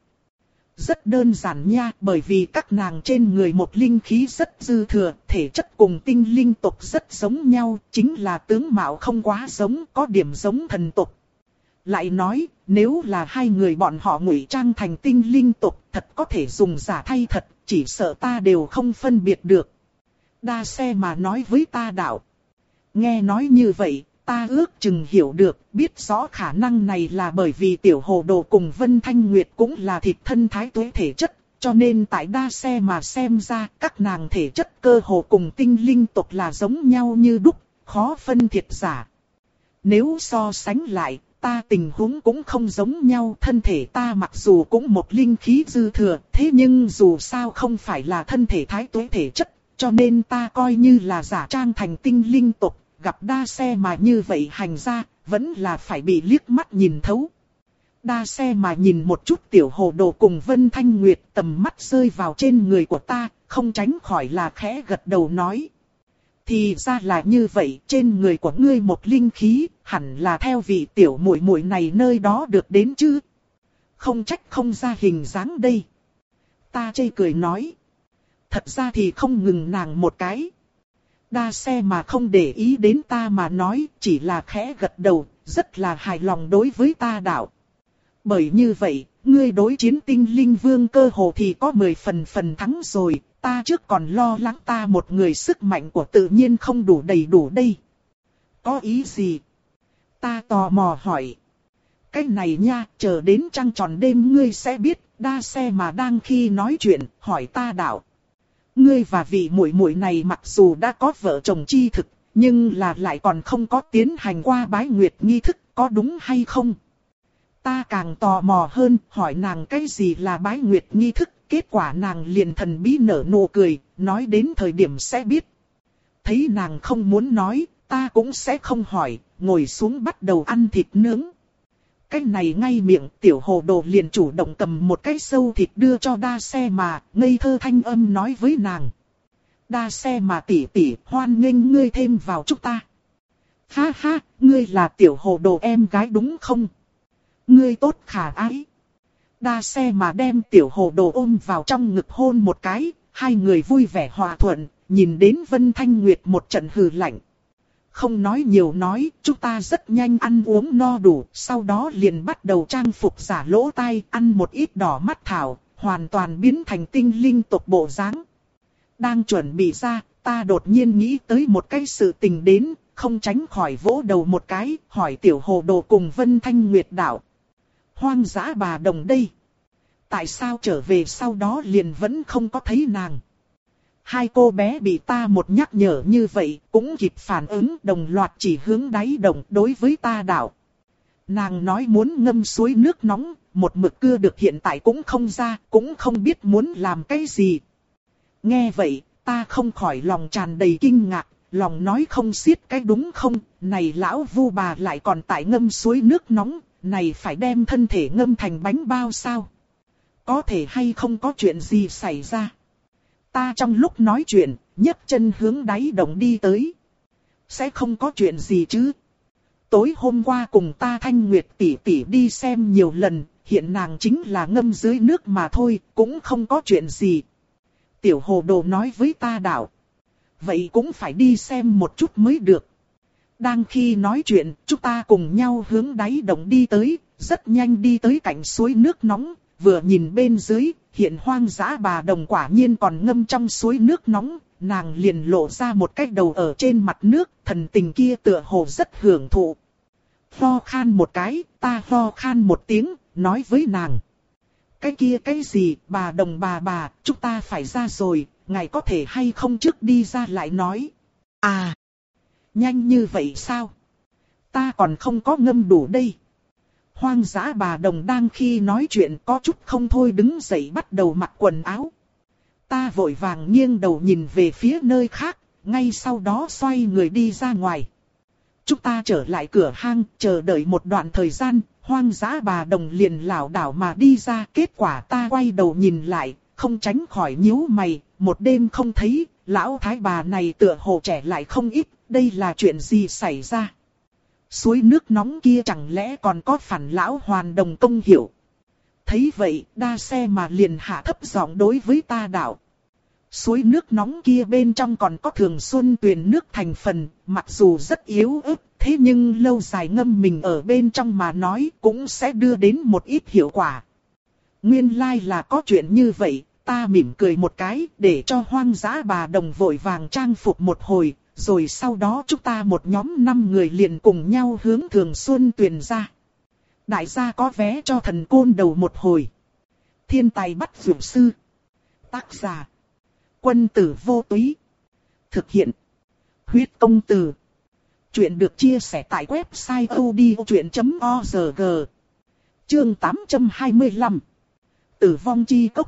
Rất đơn giản nha, bởi vì các nàng trên người một linh khí rất dư thừa, thể chất cùng tinh linh tộc rất giống nhau, chính là tướng mạo không quá giống, có điểm giống thần tộc. Lại nói, nếu là hai người bọn họ ngụy trang thành tinh linh tộc, thật có thể dùng giả thay thật, chỉ sợ ta đều không phân biệt được. Đa Xe Mà nói với ta đạo. Nghe nói như vậy, ta ước chừng hiểu được, biết rõ khả năng này là bởi vì Tiểu Hồ Đồ cùng Vân Thanh Nguyệt cũng là thịt thân thái tuế thể chất, cho nên tại Đa Xe Mà xem ra các nàng thể chất cơ hồ cùng tinh linh tộc là giống nhau như đúc, khó phân thiệt giả. Nếu so sánh lại, ta tình huống cũng không giống nhau, thân thể ta mặc dù cũng một linh khí dư thừa, thế nhưng dù sao không phải là thân thể thái tuế thể chất, cho nên ta coi như là giả trang thành tinh linh tộc. Gặp Đa Xe Mà như vậy hành ra, vẫn là phải bị liếc mắt nhìn thấu. Đa Xe Mà nhìn một chút Tiểu Hồ Đồ cùng Vân Thanh Nguyệt, tầm mắt rơi vào trên người của ta, không tránh khỏi là khẽ gật đầu nói. Thì ra là như vậy, trên người của ngươi một linh khí, hẳn là theo vị tiểu muội muội này nơi đó được đến chứ. Không trách không ra hình dáng đây. Ta chê cười nói. Thật ra thì không ngừng nàng một cái. Đa Xe Mà không để ý đến ta mà nói, chỉ là khẽ gật đầu, rất là hài lòng đối với ta đạo. Bởi như vậy, ngươi đối chiến tinh linh vương cơ hồ thì có mười phần phần thắng rồi, ta trước còn lo lắng ta một người sức mạnh của tự nhiên không đủ đầy đủ đây. Có ý gì? Ta tò mò hỏi. Cái này nha, chờ đến trăng tròn đêm ngươi sẽ biết. Đa Xe Mà đang khi nói chuyện, hỏi ta đạo. Ngươi và vị muội muội này mặc dù đã có vợ chồng chi thực, nhưng là lại còn không có tiến hành qua bái nguyệt nghi thức, có đúng hay không? Ta càng tò mò hơn, hỏi nàng cái gì là bái nguyệt nghi thức, kết quả nàng liền thần bí nở nụ cười, nói đến thời điểm sẽ biết. Thấy nàng không muốn nói, ta cũng sẽ không hỏi, ngồi xuống bắt đầu ăn thịt nướng. Cái này ngay miệng, Tiểu Hồ Đồ liền chủ động cầm một cái sâu thịt đưa cho Đa Xe Mà, ngây thơ thanh âm nói với nàng. Đa Xe Mà tỷ tỷ, hoan nghênh ngươi thêm vào chúng ta. Ha ha, ngươi là Tiểu Hồ Đồ em gái đúng không? Ngươi tốt khả ái. Đa Xe Mà đem Tiểu Hồ Đồ ôm vào trong ngực hôn một cái, hai người vui vẻ hòa thuận, nhìn đến Vân Thanh Nguyệt một trận hừ lạnh. Không nói nhiều nói, chúng ta rất nhanh ăn uống no đủ, sau đó liền bắt đầu trang phục giả lỗ tai, ăn một ít đỏ mắt thảo, hoàn toàn biến thành tinh linh tộc bộ dáng. Đang chuẩn bị ra, ta đột nhiên nghĩ tới một cái sự tình đến, không tránh khỏi vỗ đầu một cái, hỏi Tiểu Hồ Đồ cùng Vân Thanh Nguyệt đạo. Hoang dã bà đồng đây. Tại sao trở về sau đó liền vẫn không có thấy nàng? Hai cô bé bị ta một nhắc nhở như vậy, cũng kịp phản ứng, đồng loạt chỉ hướng đáy đồng đối với ta đạo. Nàng nói muốn ngâm suối nước nóng, một mực cưa được hiện tại cũng không ra, cũng không biết muốn làm cái gì. Nghe vậy, ta không khỏi lòng tràn đầy kinh ngạc, lòng nói không xiết cái đúng không, này lão vu bà lại còn tại ngâm suối nước nóng, này phải đem thân thể ngâm thành bánh bao sao? Có thể hay không có chuyện gì xảy ra? Ta trong lúc nói chuyện, nhấc chân hướng đáy đồng đi tới. Sẽ không có chuyện gì chứ? Tối hôm qua cùng ta Thanh Nguyệt tỷ tỷ đi xem nhiều lần, hiện nàng chính là ngâm dưới nước mà thôi, cũng không có chuyện gì. Tiểu Hồ Đồ nói với ta đạo. Vậy cũng phải đi xem một chút mới được. Đang khi nói chuyện, chúng ta cùng nhau hướng đáy động đi tới, rất nhanh đi tới cạnh suối nước nóng, vừa nhìn bên dưới, hiện hoang dã bà đồng quả nhiên còn ngâm trong suối nước nóng, nàng liền lộ ra một cái đầu ở trên mặt nước, thần tình kia tựa hồ rất hưởng thụ. Ho khan một cái, ta ho khan một tiếng, nói với nàng. Cái kia cái gì, bà đồng bà bà, chúng ta phải ra rồi, ngài có thể hay không trước đi ra lại nói. À, nhanh như vậy sao? Ta còn không có ngâm đủ đây. Hoang dã bà đồng đang khi nói chuyện có chút không thôi đứng dậy bắt đầu mặc quần áo. Ta vội vàng nghiêng đầu nhìn về phía nơi khác, ngay sau đó xoay người đi ra ngoài. Chúng ta trở lại cửa hang, chờ đợi một đoạn thời gian, hoang dã bà đồng liền lảo đảo mà đi ra. Kết quả ta quay đầu nhìn lại, không tránh khỏi nhíu mày, một đêm không thấy, lão thái bà này tựa hồ trẻ lại không ít, đây là chuyện gì xảy ra? Suối nước nóng kia chẳng lẽ còn có phản lão hoàn đồng công hiệu? Thấy vậy, đa xe mà liền hạ thấp giọng đối với ta đạo. Suối nước nóng kia bên trong còn có thường xuân tuyền nước thành phần, mặc dù rất yếu ớt, thế nhưng lâu dài ngâm mình ở bên trong mà nói cũng sẽ đưa đến một ít hiệu quả. Nguyên lai là có chuyện như vậy, ta mỉm cười một cái để cho hoang dã bà đồng vội vàng trang phục một hồi, rồi sau đó chúng ta một nhóm năm người liền cùng nhau hướng thường xuân tuyền ra. Đại gia có vé cho thần côn đầu một hồi. Thiên tài bắt dược sư. Tác giả. Quân tử vô túy. Thực hiện. Huyết công từ. Chuyện được chia sẻ tại website odchuyện chấm org. Chương tám trăm hai mươi lăm. Tử vong chi cốc.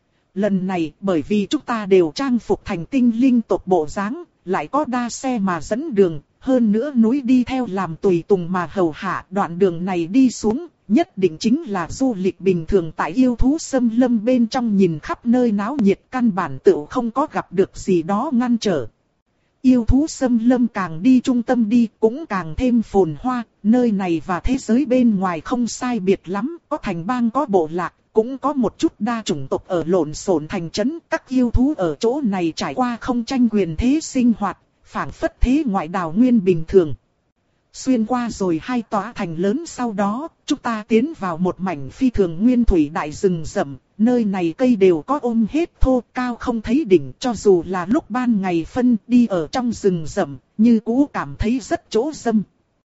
Lần này bởi vì chúng ta đều trang phục thành tinh linh tộc bộ dáng, lại có đa xe mà dẫn đường, hơn nữa núi đi theo làm tùy tùng mà hầu hạ, đoạn đường này đi xuống, nhất định chính là du lịch bình thường tại yêu thú xâm lâm bên trong nhìn khắp nơi náo nhiệt, căn bản tựu không có gặp được gì đó ngăn trở. Yêu thú xâm lâm càng đi trung tâm đi cũng càng thêm phồn hoa, nơi này và thế giới bên ngoài không sai biệt lắm, có thành bang có bộ lạc, cũng có một chút đa chủng tộc ở lộn xộn thành trấn, các yêu thú ở chỗ này trải qua không tranh quyền thế sinh hoạt, phảng phất thế ngoại đảo nguyên bình thường. Xuyên qua rồi hai tòa thành lớn sau đó, chúng ta tiến vào một mảnh phi thường nguyên thủy đại rừng rậm, nơi này cây đều có ôm hết thô, cao không thấy đỉnh, cho dù là lúc ban ngày phân đi ở trong rừng rậm, như cũ cảm thấy rất chỗ râm.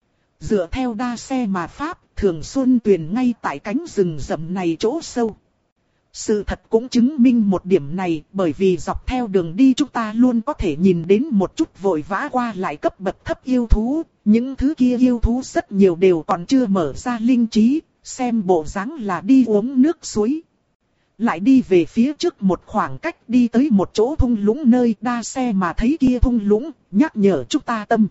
Dựa theo đa xe mà pháp, thường xuân tuyền ngay tại cánh rừng rậm này chỗ sâu. Sự thật cũng chứng minh một điểm này, bởi vì dọc theo đường đi chúng ta luôn có thể nhìn đến một chút vội vã qua lại cấp bậc thấp yêu thú. Những thứ kia yêu thú rất nhiều đều còn chưa mở ra linh trí, xem bộ dáng là đi uống nước suối. Lại đi về phía trước một khoảng cách đi tới một chỗ thung lũng nơi đa xe mà thấy kia thung lũng, nhắc nhở chúng ta tâm.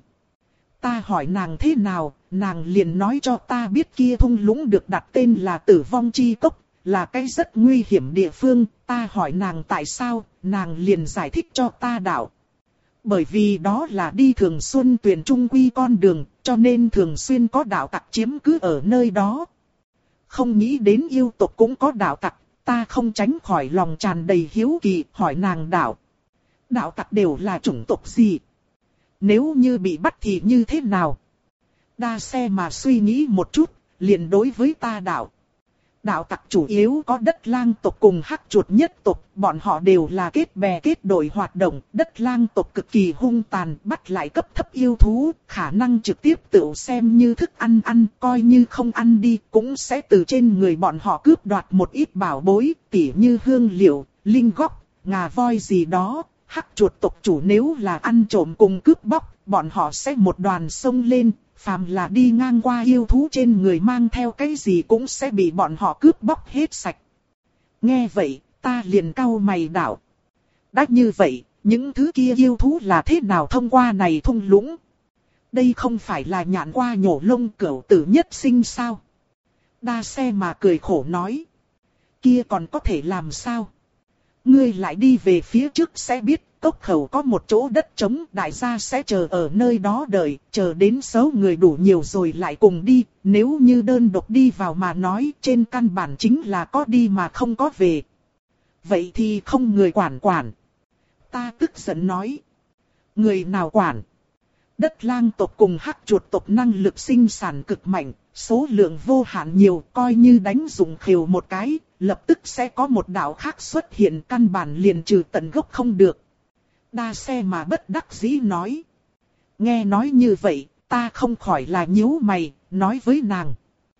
Ta hỏi nàng thế nào, nàng liền nói cho ta biết kia thung lũng được đặt tên là Tử Vong Chi Cốc, là cái rất nguy hiểm địa phương. Ta hỏi nàng tại sao, nàng liền giải thích cho ta đạo. Bởi vì đó là đi thường xuân tuyền trung quy con đường, cho nên thường xuyên có đạo tặc chiếm cứ ở nơi đó. Không nghĩ đến yêu tộc cũng có đạo tặc, ta không tránh khỏi lòng tràn đầy hiếu kỳ, hỏi nàng đạo. Đạo tặc đều là chủng tộc gì? Nếu như bị bắt thì như thế nào? Đa xe mà suy nghĩ một chút, liền đối với ta đạo. Đạo tặc chủ yếu có đất lang tộc cùng hắc chuột nhất tộc, bọn họ đều là kết bè kết đội hoạt động. Đất lang tộc cực kỳ hung tàn, bắt lại cấp thấp yêu thú, khả năng trực tiếp tự xem như thức ăn ăn, coi như không ăn đi, cũng sẽ từ trên người bọn họ cướp đoạt một ít bảo bối, tỉ như hương liệu, linh góc, ngà voi gì đó. Hắc chuột tộc chủ nếu là ăn trộm cùng cướp bóc, bọn họ sẽ một đoàn xông lên. Phàm là đi ngang qua yêu thú trên người mang theo cái gì cũng sẽ bị bọn họ cướp bóc hết sạch. Nghe vậy, ta liền cau mày đạo. Đã như vậy, những thứ kia yêu thú là thế nào thông qua này thung lũng? Đây không phải là nhạn qua nhổ lông cửu tử nhất sinh sao? Đa xe mà cười khổ nói. Kia còn có thể làm sao? Ngươi lại đi về phía trước sẽ biết. Cốc khẩu có một chỗ đất trống, đại gia sẽ chờ ở nơi đó đợi, chờ đến số người đủ nhiều rồi lại cùng đi. Nếu như đơn độc đi vào mà nói, trên căn bản chính là có đi mà không có về. Vậy thì không người quản quản. Ta tức giận nói. Người nào quản? Đất lang tộc cùng hắc chuột tộc năng lực sinh sản cực mạnh, số lượng vô hạn nhiều, coi như đánh dụng khều một cái, lập tức sẽ có một đạo khác xuất hiện, căn bản liền trừ tận gốc không được. Đa xe mà bất đắc dĩ nói. Nghe nói như vậy, ta không khỏi là nhíu mày, nói với nàng.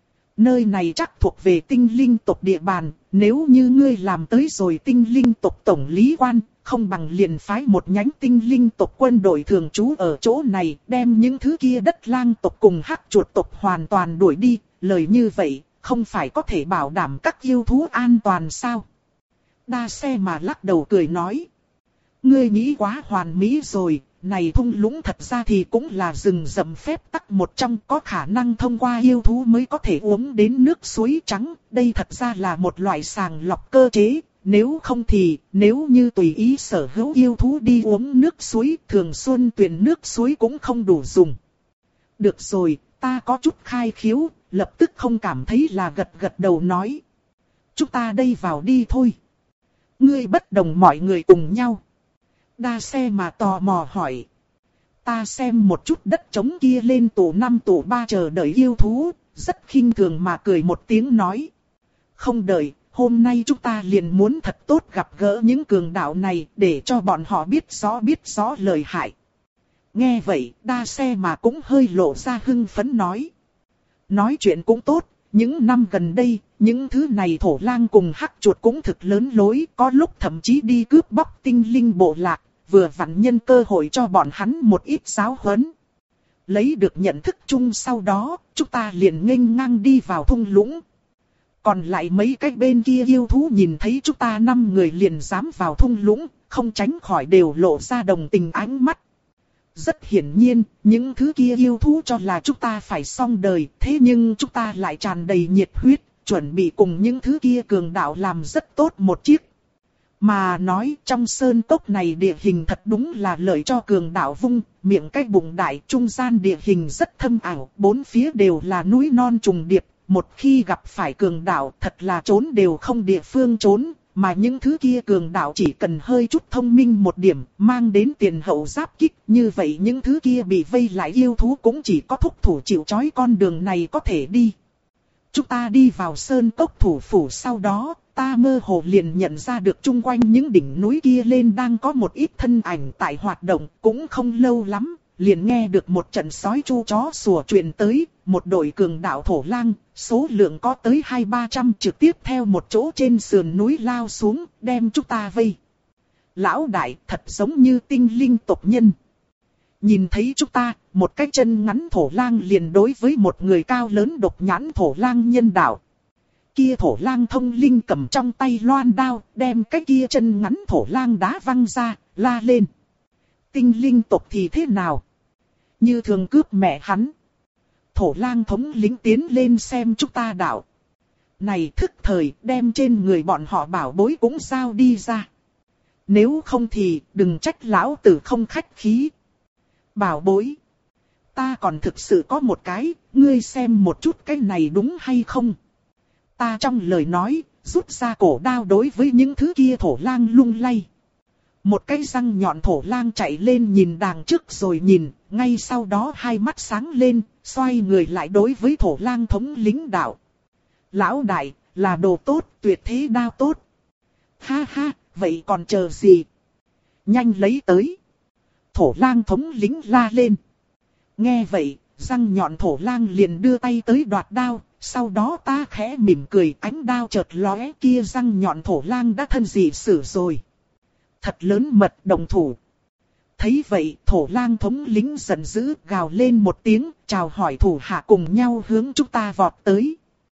Nơi này chắc thuộc về tinh linh tộc địa bàn, nếu như ngươi làm tới rồi tinh linh tộc tổng lý quan, không bằng liền phái một nhánh tinh linh tộc quân đội thường trú ở chỗ này, đem những thứ kia đất lang tộc cùng hắc chuột tộc hoàn toàn đuổi đi, lời như vậy, không phải có thể bảo đảm các yêu thú an toàn sao? Đa xe mà lắc đầu cười nói. Ngươi nghĩ quá hoàn mỹ rồi, này thung lũng thật ra thì cũng là rừng rậm phép tắc một trong, có khả năng thông qua yêu thú mới có thể uống đến nước suối trắng, đây thật ra là một loại sàng lọc cơ chế, nếu không thì, nếu như tùy ý sở hữu yêu thú đi uống nước suối, thường xuân tuyển nước suối cũng không đủ dùng. Được rồi, ta có chút khai khiếu, lập tức không cảm thấy là gật gật đầu nói. Chúng ta đây vào đi thôi. Ngươi bất đồng mọi người cùng nhau. Đa xe mà tò mò hỏi. Ta xem một chút đất trống kia lên tổ năm tổ ba chờ đợi yêu thú, rất khinh thường mà cười một tiếng nói. Không đợi, hôm nay chúng ta liền muốn thật tốt gặp gỡ những cường đạo này để cho bọn họ biết rõ biết rõ lời hại. Nghe vậy, đa xe mà cũng hơi lộ ra hưng phấn nói. Nói chuyện cũng tốt, những năm gần đây, những thứ này thổ lang cùng hắc chuột cũng thực lớn lối, có lúc thậm chí đi cướp bóc tinh linh bộ lạc, vừa vặn nhân cơ hội cho bọn hắn một ít giáo huấn. Lấy được nhận thức chung sau đó, chúng ta liền nghênh ngang đi vào thung lũng. Còn lại mấy cái bên kia yêu thú nhìn thấy chúng ta năm người liền dám vào thung lũng, không tránh khỏi đều lộ ra đồng tình ánh mắt. Rất hiển nhiên, những thứ kia yêu thú cho là chúng ta phải xong đời, thế nhưng chúng ta lại tràn đầy nhiệt huyết, chuẩn bị cùng những thứ kia cường đạo làm rất tốt một chiếc. Mà nói trong sơn cốc này địa hình thật đúng là lợi cho cường đạo vung, miệng cái bụng đại, trung gian địa hình rất thâm ảo, bốn phía đều là núi non trùng điệp, một khi gặp phải cường đạo thật là trốn đều không địa phương trốn, mà những thứ kia cường đạo chỉ cần hơi chút thông minh một điểm, mang đến tiền hậu giáp kích, như vậy những thứ kia bị vây lại yêu thú cũng chỉ có thúc thủ chịu trói con đường này có thể đi. Chúng ta đi vào sơn cốc thủ phủ sau đó, ta mơ hồ liền nhận ra được chung quanh những đỉnh núi kia lên đang có một ít thân ảnh tại hoạt động, cũng không lâu lắm, liền nghe được một trận sói chu chó sủa truyền tới, một đội cường đạo thổ lang, số lượng có tới hai ba trăm trực tiếp theo một chỗ trên sườn núi lao xuống, đem chúng ta vây. Lão đại thật giống như tinh linh tộc nhân. Nhìn thấy chúng ta, một cái chân ngắn thổ lang liền đối với một người cao lớn độc nhãn thổ lang nhân đạo. Kia thổ lang thông linh cầm trong tay loan đao, đem cái kia chân ngắn thổ lang đá văng ra, la lên. Tinh linh tộc thì thế nào? Như thường cướp mẹ hắn. Thổ lang thống lĩnh tiến lên xem chúng ta đạo. Này thức thời đem trên người bọn họ bảo bối cũng giao đi ra. Nếu không thì đừng trách lão tử không khách khí. Bảo bối. Ta còn thực sự có một cái, ngươi xem một chút cái này đúng hay không? Ta trong lời nói, rút ra cổ đao đối với những thứ kia thổ lang lung lay. Một cái răng nhọn thổ lang chạy lên nhìn đằng trước rồi nhìn, ngay sau đó hai mắt sáng lên, xoay người lại đối với thổ lang thống lĩnh đạo. Lão đại, là đồ tốt, tuyệt thế đao tốt. Ha ha, vậy còn chờ gì? Nhanh lấy tới. Thổ lang thống lĩnh la lên. Nghe vậy, răng nhọn thổ lang liền đưa tay tới đoạt đao, sau đó ta khẽ mỉm cười, ánh đao chợt lóe, kia răng nhọn thổ lang đã thân dị sử rồi. Thật lớn mật đồng thủ. Thấy vậy, thổ lang thống lĩnh giận dữ, gào lên một tiếng, chào hỏi thủ hạ cùng nhau hướng chúng ta vọt tới.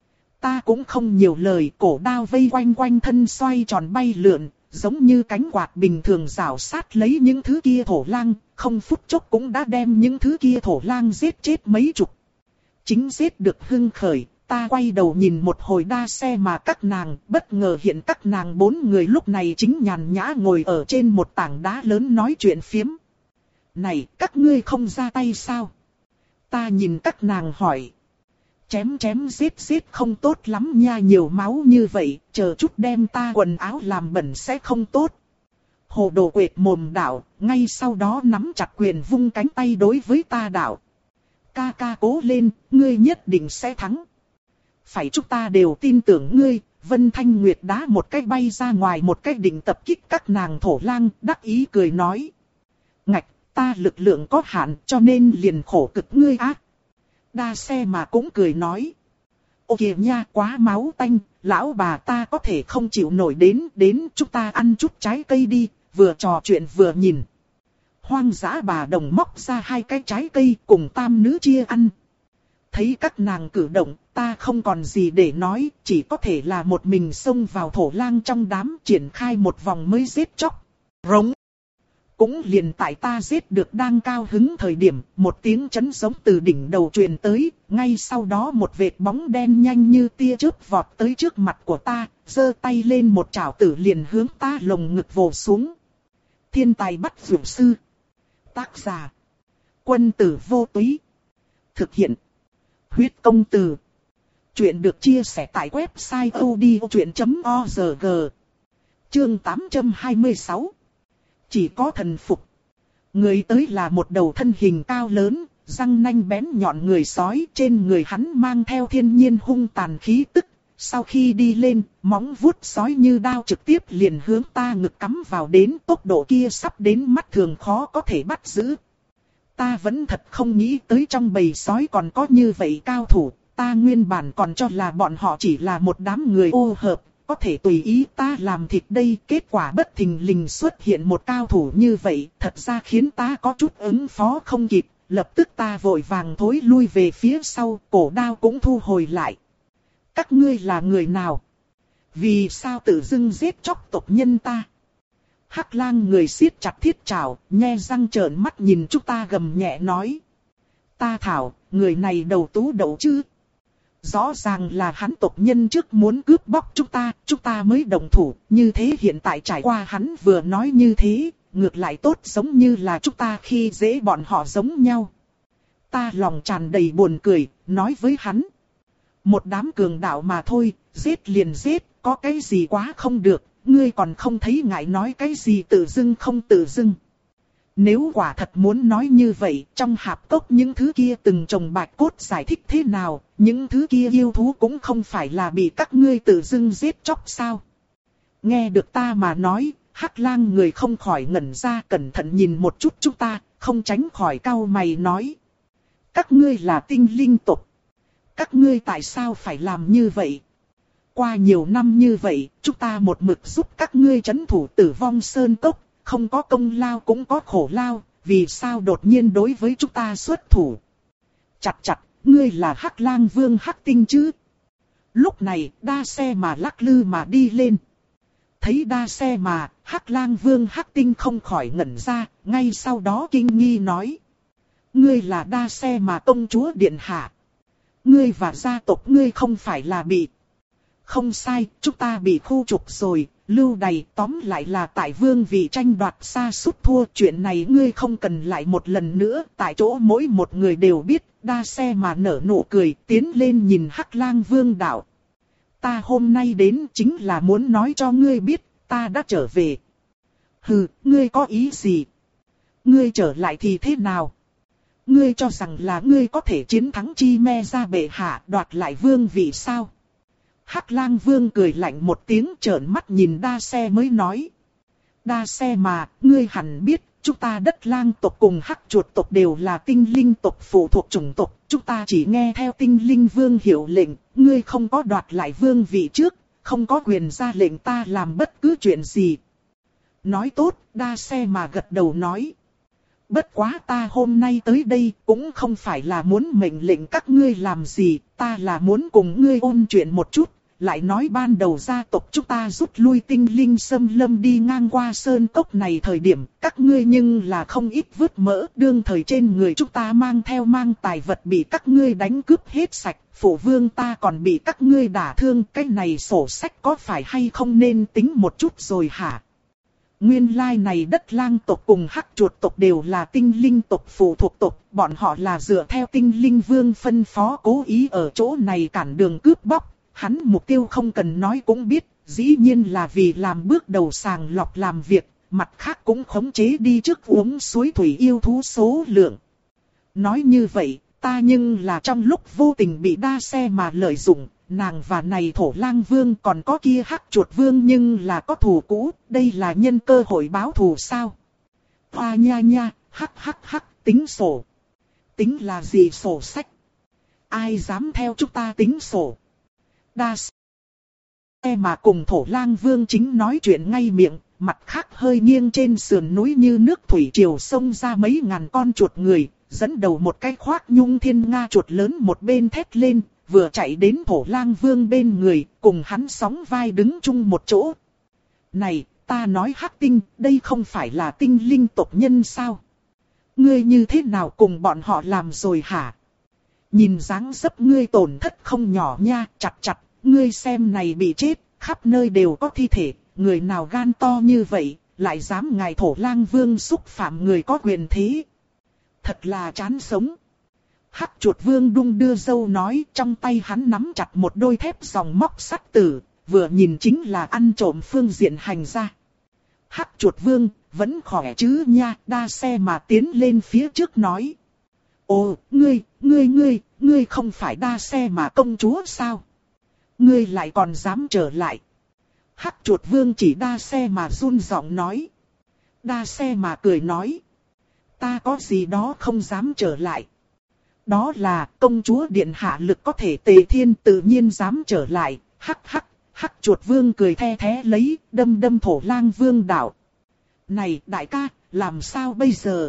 Ta cũng không nhiều lời, cổ đao vây quanh quanh thân xoay tròn bay lượn, giống như cánh quạt bình thường rảo sát lấy những thứ kia thổ lang, không phút chốc cũng đã đem những thứ kia thổ lang giết chết mấy chục. Chính giết được hưng khởi, ta quay đầu nhìn một hồi đa xe mà các nàng, bất ngờ hiện các nàng bốn người lúc này chính nhàn nhã ngồi ở trên một tảng đá lớn nói chuyện phiếm. Này, các ngươi không ra tay sao? Ta nhìn các nàng hỏi. Chém chém giết giết không tốt lắm nha, nhiều máu như vậy, chờ chút đem ta quần áo làm bẩn sẽ không tốt. Hồ đồ quệt mồm đạo, ngay sau đó nắm chặt quyền vung cánh tay đối với ta đạo. Ca ca cố lên, ngươi nhất định sẽ thắng. Phải chúng ta đều tin tưởng ngươi. Vân Thanh Nguyệt đá một cái bay ra ngoài, một cái định tập kích các nàng thổ lang, đắc ý cười nói. Ngạch, ta lực lượng có hạn cho nên liền khổ cực ngươi á. Đa xe mà cũng cười nói. Ô kìa nha, quá máu tanh, lão bà ta có thể không chịu nổi, đến, đến chúng ta ăn chút trái cây đi, vừa trò chuyện vừa nhìn. Hoang dã bà đồng móc ra hai cái trái cây cùng tam nữ chia ăn. Thấy các nàng cử động, ta không còn gì để nói, chỉ có thể là một mình xông vào thổ lang trong đám, triển khai một vòng mới giết chóc. Rống. Cũng liền tại ta giết được đang cao hứng thời điểm, một tiếng chấn giống từ đỉnh đầu truyền tới, ngay sau đó một vệt bóng đen nhanh như tia chớp vọt tới trước mặt của ta, giơ tay lên một chảo tử liền hướng ta lồng ngực vồ xuống. Thiên tài bắt dược sư. Tác giả. Quân tử vô túy. Thực hiện. Huyết công từ. Chuyện được chia sẻ tại website odchuyện chấm org. Chương tám trăm hai mươi sáu. Chỉ có thần phục. Người tới là một đầu thân hình cao lớn, răng nanh bén nhọn người sói, trên người hắn mang theo thiên nhiên hung tàn khí tức. Sau khi đi lên, móng vuốt sói như đao trực tiếp liền hướng ta ngực cắm vào, đến tốc độ kia sắp đến mắt thường khó có thể bắt giữ. Ta vẫn thật không nghĩ tới trong bầy sói còn có như vậy cao thủ, ta nguyên bản còn cho là bọn họ chỉ là một đám người ô hợp, có thể tùy ý ta làm thịt đây, kết quả bất thình lình xuất hiện một cao thủ như vậy, thật ra khiến ta có chút ứng phó không kịp, lập tức ta vội vàng thối lui về phía sau, cổ đao cũng thu hồi lại. Các ngươi là người nào? Vì sao tự dưng giết chóc tộc nhân ta? Hắc lang người siết chặt thiết trảo, nhe răng trợn mắt nhìn chúng ta gầm nhẹ nói. Ta thảo, người này đầu tú đậu chứ? Rõ ràng là hắn tộc nhân trước muốn cướp bóc chúng ta, chúng ta mới đồng thủ, như thế hiện tại trải qua hắn vừa nói như thế, ngược lại tốt giống như là chúng ta khi dễ bọn họ giống nhau. Ta lòng tràn đầy buồn cười, nói với hắn. Một đám cường đạo mà thôi, giết liền giết, có cái gì quá không được, ngươi còn không thấy ngại nói cái gì tự dưng không tự dưng. Nếu quả thật muốn nói như vậy, trong hạp cốc những thứ kia từng trồng bạch cốt giải thích thế nào, những thứ kia yêu thú cũng không phải là bị các ngươi tự dưng giết chóc sao. Nghe được ta mà nói, Hắc lang người không khỏi ngẩn ra, cẩn thận nhìn một chút chúng ta, không tránh khỏi cau mày nói. Các ngươi là tinh linh tộc. Các ngươi tại sao phải làm như vậy? Qua nhiều năm như vậy, chúng ta một mực giúp các ngươi trấn thủ Tử Vong Sơn Cốc, không có công lao cũng có khổ lao, vì sao đột nhiên đối với chúng ta xuất thủ? Chặt chặt, ngươi là Hắc Lang Vương Hắc Tinh chứ? Lúc này, đa xe mà lắc lư mà đi lên. Thấy đa xe mà, Hắc Lang Vương Hắc Tinh không khỏi ngẩn ra, ngay sau đó kinh nghi nói. Ngươi là đa xe mà công chúa điện hạ. Ngươi và gia tộc ngươi không phải là bị... Không sai, chúng ta bị khu trục rồi, lưu đày, tóm lại là tại vương vị tranh đoạt xa sút thua. Chuyện này ngươi không cần lại một lần nữa, tại chỗ mỗi một người đều biết. Đa xe mà nở nụ cười, tiến lên nhìn Hắc Lang Vương đạo. Ta hôm nay đến chính là muốn nói cho ngươi biết, ta đã trở về. Hừ, ngươi có ý gì? Ngươi trở lại thì thế nào? Ngươi cho rằng là ngươi có thể chiến thắng Chi Me ra bệ hạ, đoạt lại vương vị sao? Hắc Lang Vương cười lạnh một tiếng, trợn mắt nhìn đa xe mới nói. Đa xe mà, ngươi hẳn biết, chúng ta đất lang tộc cùng hắc chuột tộc đều là tinh linh tộc phụ thuộc chủng tộc. Chúng ta chỉ nghe theo tinh linh vương hiệu lệnh, ngươi không có đoạt lại vương vị trước, không có quyền ra lệnh ta làm bất cứ chuyện gì. Nói tốt, đa xe mà gật đầu nói. Bất quá ta hôm nay tới đây cũng không phải là muốn mệnh lệnh các ngươi làm gì, ta là muốn cùng ngươi ôn chuyện một chút, lại nói ban đầu gia tộc chúng ta rút lui tinh linh xâm lâm đi ngang qua sơn cốc này thời điểm, các ngươi nhưng là không ít vứt mỡ, đương thời trên người chúng ta mang theo mang tài vật bị các ngươi đánh cướp hết sạch, phụ vương ta còn bị các ngươi đả thương, cái này sổ sách có phải hay không nên tính một chút rồi hả? Nguyên lai này đất lang tộc cùng hắc chuột tộc đều là tinh linh tộc phụ thuộc tộc, bọn họ là dựa theo tinh linh vương phân phó cố ý ở chỗ này cản đường cướp bóc. Hắn mục tiêu không cần nói cũng biết, dĩ nhiên là vì làm bước đầu sàng lọc làm việc, mặt khác cũng khống chế đi trước uống suối thủy yêu thú số lượng. Nói như vậy, ta nhưng là trong lúc vô tình bị đa xe mà lợi dụng, nàng và này thổ lang vương còn có kia hắc chuột vương nhưng là có thù cũ, đây là nhân cơ hội báo thù sao? Hoa nha nha, hắc hắc hắc, tính sổ. Tính là gì sổ sách? Ai dám theo chúng ta tính sổ? Đa xe mà cùng thổ lang vương chính nói chuyện ngay miệng, mặt khác hơi nghiêng trên sườn núi như nước thủy triều xông ra mấy ngàn con chuột người, dẫn đầu một cái khoác nhung thiên nga chuột lớn một bên thét lên, vừa chạy đến thổ lang vương bên người, cùng hắn sóng vai đứng chung một chỗ. Này, ta nói hắc tinh, đây không phải là tinh linh tộc nhân sao? Ngươi như thế nào cùng bọn họ làm rồi hả? Nhìn dáng dấp ngươi tổn thất không nhỏ nha, chặt chặt, ngươi xem này bị chết, khắp nơi đều có thi thể, người nào gan to như vậy, lại dám ngài thổ lang vương xúc phạm người có quyền thế. Thật là chán sống. Hắc chuột vương đung đưa dâu nói, trong tay hắn nắm chặt một đôi thép dòng móc sắt tử, vừa nhìn chính là ăn trộm phương diện hành ra. Hắc chuột vương, vẫn khỏe chứ nha, đa xe mà tiến lên phía trước nói. Ồ, ngươi, ngươi ngươi, ngươi không phải đa xe mà công chúa sao? Ngươi lại còn dám trở lại. Hắc chuột vương chỉ đa xe mà run giọng nói. Đa xe mà cười nói. Ta có gì đó không dám trở lại. Đó là công chúa điện hạ lực có thể tề thiên tự nhiên dám trở lại. Hắc hắc, hắc chuột vương cười the thế lấy, đâm đâm thổ lang vương đạo. Này đại ca, làm sao bây giờ?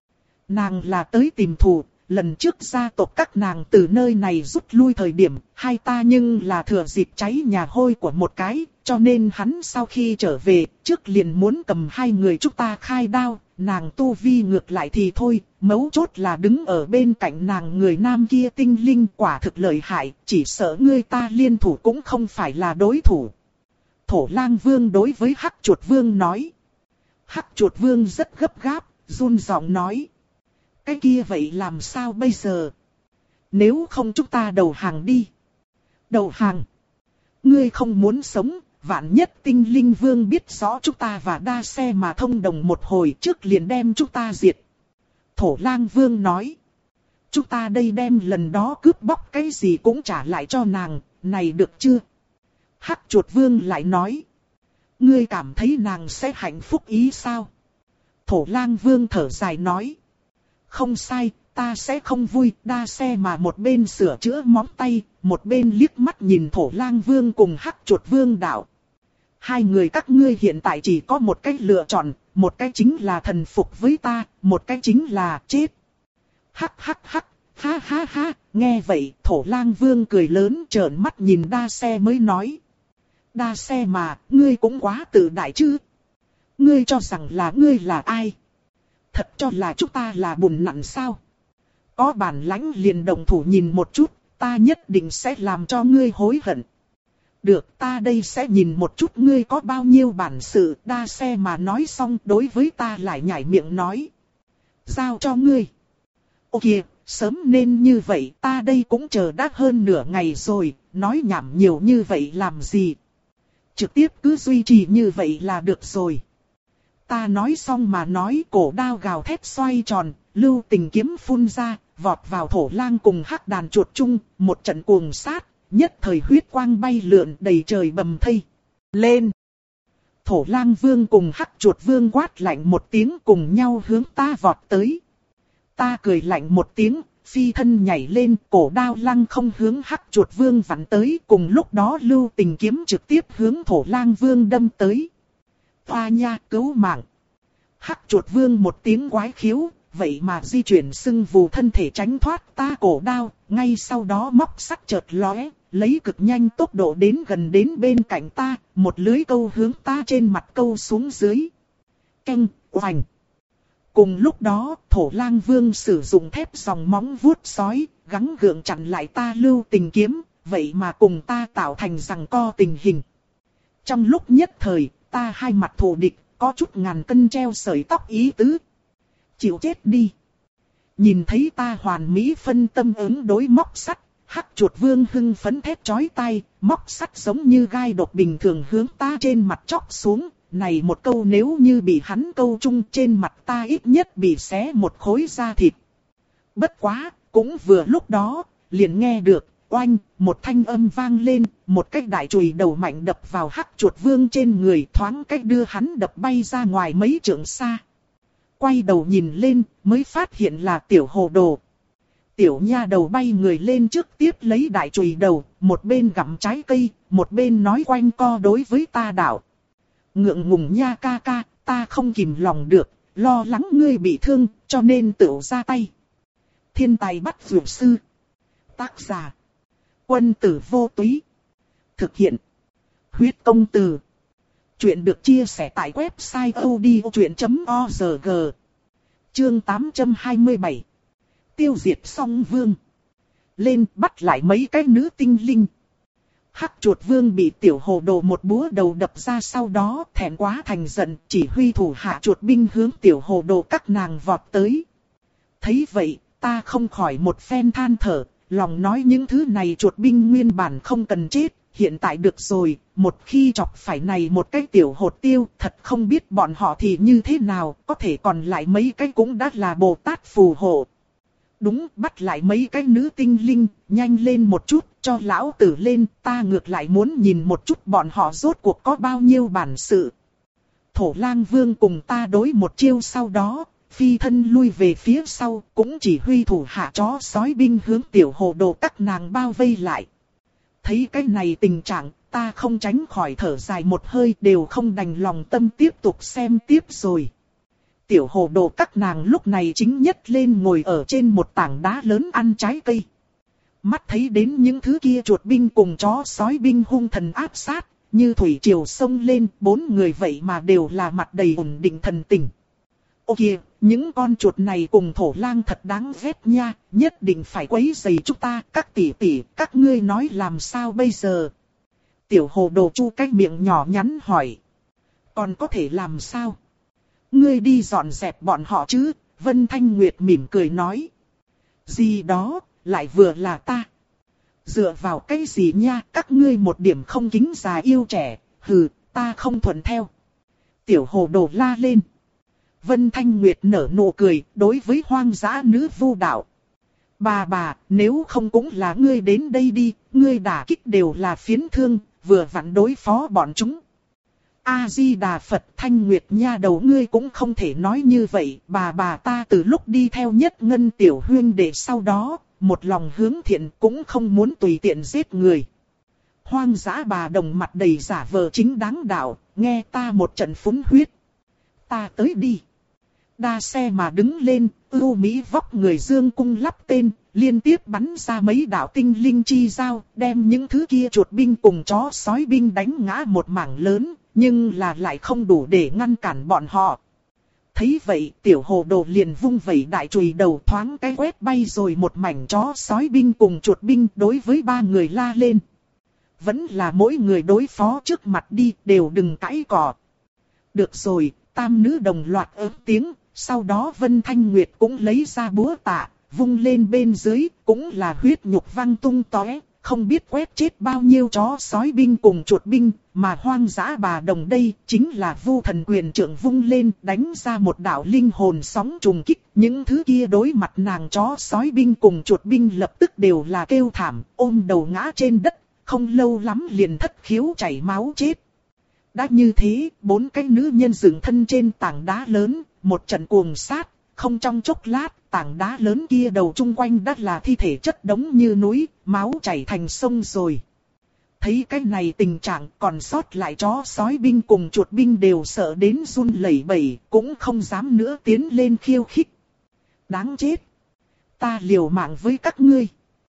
Nàng là tới tìm thù, lần trước gia tộc các nàng từ nơi này rút lui thời điểm, hai ta nhưng là thừa dịp cháy nhà hôi của một cái, cho nên hắn sau khi trở về, trước liền muốn cầm hai người chúng ta khai đao, nàng tu vi ngược lại thì thôi, mấu chốt là đứng ở bên cạnh nàng người nam kia tinh linh quả thực lợi hại, chỉ sợ ngươi ta liên thủ cũng không phải là đối thủ. Thổ lang vương đối với hắc chuột vương nói. Hắc chuột vương rất gấp gáp, run giọng nói. Cái kia vậy làm sao bây giờ? Nếu không chúng ta đầu hàng đi. Đầu hàng? Ngươi không muốn sống, vạn nhất tinh linh vương biết rõ chúng ta và đa xe mà thông đồng một hồi trước liền đem chúng ta diệt. Thổ lang vương nói. Chúng ta đây đem lần đó cướp bóc cái gì cũng trả lại cho nàng, này được chưa? Hắc chuột vương lại nói. Ngươi cảm thấy nàng sẽ hạnh phúc ý sao? Thổ lang vương thở dài nói. Không sai, ta sẽ không vui, đa xe mà một bên sửa chữa móng tay, một bên liếc mắt nhìn thổ lang vương cùng hắc chuột vương đạo. Hai người các ngươi hiện tại chỉ có một cách lựa chọn, một cách chính là thần phục với ta, một cách chính là chết. Hắc hắc hắc, ha ha ha, nghe vậy thổ lang vương cười lớn trợn mắt nhìn đa xe mới nói. Đa xe mà, ngươi cũng quá tự đại chứ. Ngươi cho rằng là ngươi là ai? Thật cho là chúng ta là bùn nặn sao? Có bản lãnh liền đồng thủ nhìn một chút, ta nhất định sẽ làm cho ngươi hối hận. Được, ta đây sẽ nhìn một chút ngươi có bao nhiêu bản sự. Đa xe mà nói xong đối với ta lại nhảy miệng nói. Giao cho ngươi. Ô kìa, sớm nên như vậy, ta đây cũng chờ đã hơn nửa ngày rồi, nói nhảm nhiều như vậy làm gì? Trực tiếp cứ duy trì như vậy là được rồi. Ta nói xong mà nói, cổ đao gào thét xoay tròn, lưu tình kiếm phun ra, vọt vào thổ lang cùng hắc đàn chuột chung, một trận cuồng sát, nhất thời huyết quang bay lượn đầy trời bầm thây. Lên! Thổ lang vương cùng hắc chuột vương quát lạnh một tiếng cùng nhau hướng ta vọt tới. Ta cười lạnh một tiếng, phi thân nhảy lên, cổ đao lăng không hướng hắc chuột vương vặn tới, cùng lúc đó lưu tình kiếm trực tiếp hướng thổ lang vương đâm tới. Hoa nha, cứu mạng! Hắc chuột vương một tiếng quái khiếu, vậy mà di chuyển sưng vù thân thể tránh thoát ta cổ đao, ngay sau đó móc sắt chợt lóe, lấy cực nhanh tốc độ đến gần đến bên cạnh ta, một lưới câu hướng ta trên mặt câu xuống dưới. Keng, oành! Cùng lúc đó, thổ lang vương sử dụng thép dòng móng vuốt sói, gắng gượng chặn lại ta lưu tình kiếm, vậy mà cùng ta tạo thành giằng co tình hình. Trong lúc nhất thời, ta hai mặt thù địch, có chút ngàn cân treo sợi tóc ý tứ. Chịu chết đi. Nhìn thấy ta hoàn mỹ phân tâm ứng đối móc sắt, hắc chuột vương hưng phấn thét chói tai, móc sắt giống như gai độc bình thường hướng ta trên mặt chóc xuống, này một câu nếu như bị hắn câu chung trên mặt ta ít nhất bị xé một khối da thịt. Bất quá, cũng vừa lúc đó, liền nghe được, oanh, một thanh âm vang lên, một cái đại chùy đầu mạnh đập vào hắc chuột vương trên người, thoáng cách đưa hắn đập bay ra ngoài mấy trượng xa. Quay đầu nhìn lên, mới phát hiện là tiểu hồ đồ. Tiểu nha đầu bay người lên trước tiếp lấy đại chùy đầu, một bên gặm trái cây, một bên nói quanh co đối với ta đạo. Ngượng ngùng nha ca ca, ta không kìm lòng được, lo lắng ngươi bị thương, cho nên tự ra tay. Thiên tài bắt vượt sư. Tác giả. Quân tử vô túy. Thực hiện. Huyết công từ. Chuyện được chia sẻ tại website odchuyện chấm org. Chương tám trăm hai mươi bảy. Tiêu diệt song vương. Lên bắt lại mấy cái nữ tinh linh. Hắc chuột vương bị tiểu hồ đồ một búa đầu đập ra, sau đó thẹn quá thành giận, chỉ huy thủ hạ chuột binh hướng tiểu hồ đồ các nàng vọt tới. Thấy vậy, ta không khỏi một phen than thở, lòng nói những thứ này chuột binh nguyên bản không cần chết, hiện tại được rồi, một khi chọc phải này một cái tiểu hột tiêu, thật không biết bọn họ thì như thế nào, có thể còn lại mấy cái cũng đã là Bồ Tát phù hộ. Đúng, bắt lại mấy cái nữ tinh linh, nhanh lên một chút, cho lão tử lên, ta ngược lại muốn nhìn một chút bọn họ rốt cuộc có bao nhiêu bản sự. Thổ lang vương cùng ta đối một chiêu, sau đó, phi thân lui về phía sau, cũng chỉ huy thủ hạ chó sói binh hướng tiểu hồ đồ các nàng bao vây lại. Thấy cái này tình trạng, ta không tránh khỏi thở dài một hơi, đều không đành lòng tâm tiếp tục xem tiếp rồi. Tiểu hồ đồ các nàng lúc này chính nhất lên ngồi ở trên một tảng đá lớn ăn trái cây. Mắt thấy đến những thứ kia chuột binh cùng chó sói binh hung thần áp sát, như thủy triều sông lên, bốn người vậy mà đều là mặt đầy ổn định thần tình. Ô kìa, những con chuột này cùng thổ lang thật đáng ghét nha, nhất định phải quấy rầy chúng ta, các tỷ tỷ, các ngươi nói làm sao bây giờ? Tiểu hồ đồ chu cái miệng nhỏ nhắn hỏi. Còn có thể làm sao? Ngươi đi dọn dẹp bọn họ chứ? Vân Thanh Nguyệt mỉm cười nói. Gì đó, lại vừa là ta. Dựa vào cái gì nha, các ngươi một điểm không kính già yêu trẻ, hừ, ta không thuận theo. Tiểu hồ đồ la lên. Vân Thanh Nguyệt nở nụ cười, đối với hoang dã nữ vu đạo. Bà bà, nếu không cũng là ngươi đến đây đi, ngươi đả kích đều là phiến thương, vừa vặn đối phó bọn chúng. A-di-đà Phật, Thanh Nguyệt nha đầu, ngươi cũng không thể nói như vậy, bà bà ta từ lúc đi theo Nhất Ngân tiểu huyên đệ sau đó, một lòng hướng thiện cũng không muốn tùy tiện giết người. Hoang dã bà đồng mặt đầy giả vờ chính đáng đạo, nghe ta một trận phúng huyết. Ta tới đi. Đa xe mà đứng lên, ưu mỹ vóc người dương cung lắp tên, liên tiếp bắn ra mấy đạo tinh linh chi dao, đem những thứ kia chuột binh cùng chó sói binh đánh ngã một mảng lớn, nhưng là lại không đủ để ngăn cản bọn họ. Thấy vậy, tiểu hồ đồ liền vung vẩy đại chùy đầu, thoáng cái quét bay rồi một mảnh chó sói binh cùng chuột binh, đối với ba người la lên. Vẫn là mỗi người đối phó trước mặt đi, đều đừng cãi cọ. Được rồi, tam nữ đồng loạt ớt tiếng, sau đó Vân Thanh Nguyệt cũng lấy ra búa tạ, vung lên bên dưới, cũng là huyết nhục văng tung tóe, không biết quét chết bao nhiêu chó sói binh cùng chuột binh, mà hoang dã bà đồng đây chính là Vu Thần quyền trượng vung lên, đánh ra một đạo linh hồn sóng trùng kích, những thứ kia đối mặt nàng chó sói binh cùng chuột binh lập tức đều là kêu thảm, ôm đầu ngã trên đất, không lâu lắm liền thất khiếu chảy máu chết. Đã như thế, bốn cái nữ nhân dựng thân trên tảng đá lớn, một trận cuồng sát, không trong chốc lát, tảng đá lớn kia đầu chung quanh đất là thi thể chất đống như núi, máu chảy thành sông rồi. Thấy cái này tình trạng, còn sót lại chó sói binh cùng chuột binh đều sợ đến run lẩy bẩy, cũng không dám nữa tiến lên khiêu khích. Đáng chết! Ta liều mạng với các ngươi.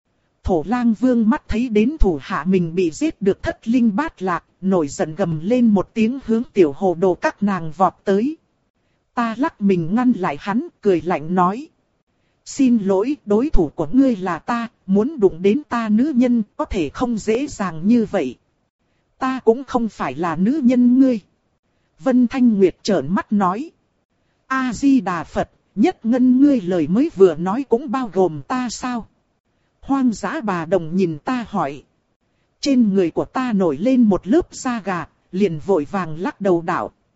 Thổ lang vương mắt thấy đến thủ hạ mình bị giết được thất linh bát lạc, nổi giận gầm lên một tiếng hướng tiểu hồ đồ các nàng vọt tới. Ta lắc mình ngăn lại hắn, cười lạnh nói. Xin lỗi, đối thủ của ngươi là ta, muốn đụng đến ta nữ nhân có thể không dễ dàng như vậy. Ta cũng không phải là nữ nhân ngươi. Vân Thanh Nguyệt trợn mắt nói. A-di-đà Phật, Nhất Ngân ngươi lời mới vừa nói cũng bao gồm ta sao? Hoang dã bà đồng nhìn ta hỏi. Trên người của ta nổi lên một lớp da gà, liền vội vàng lắc đầu đạo.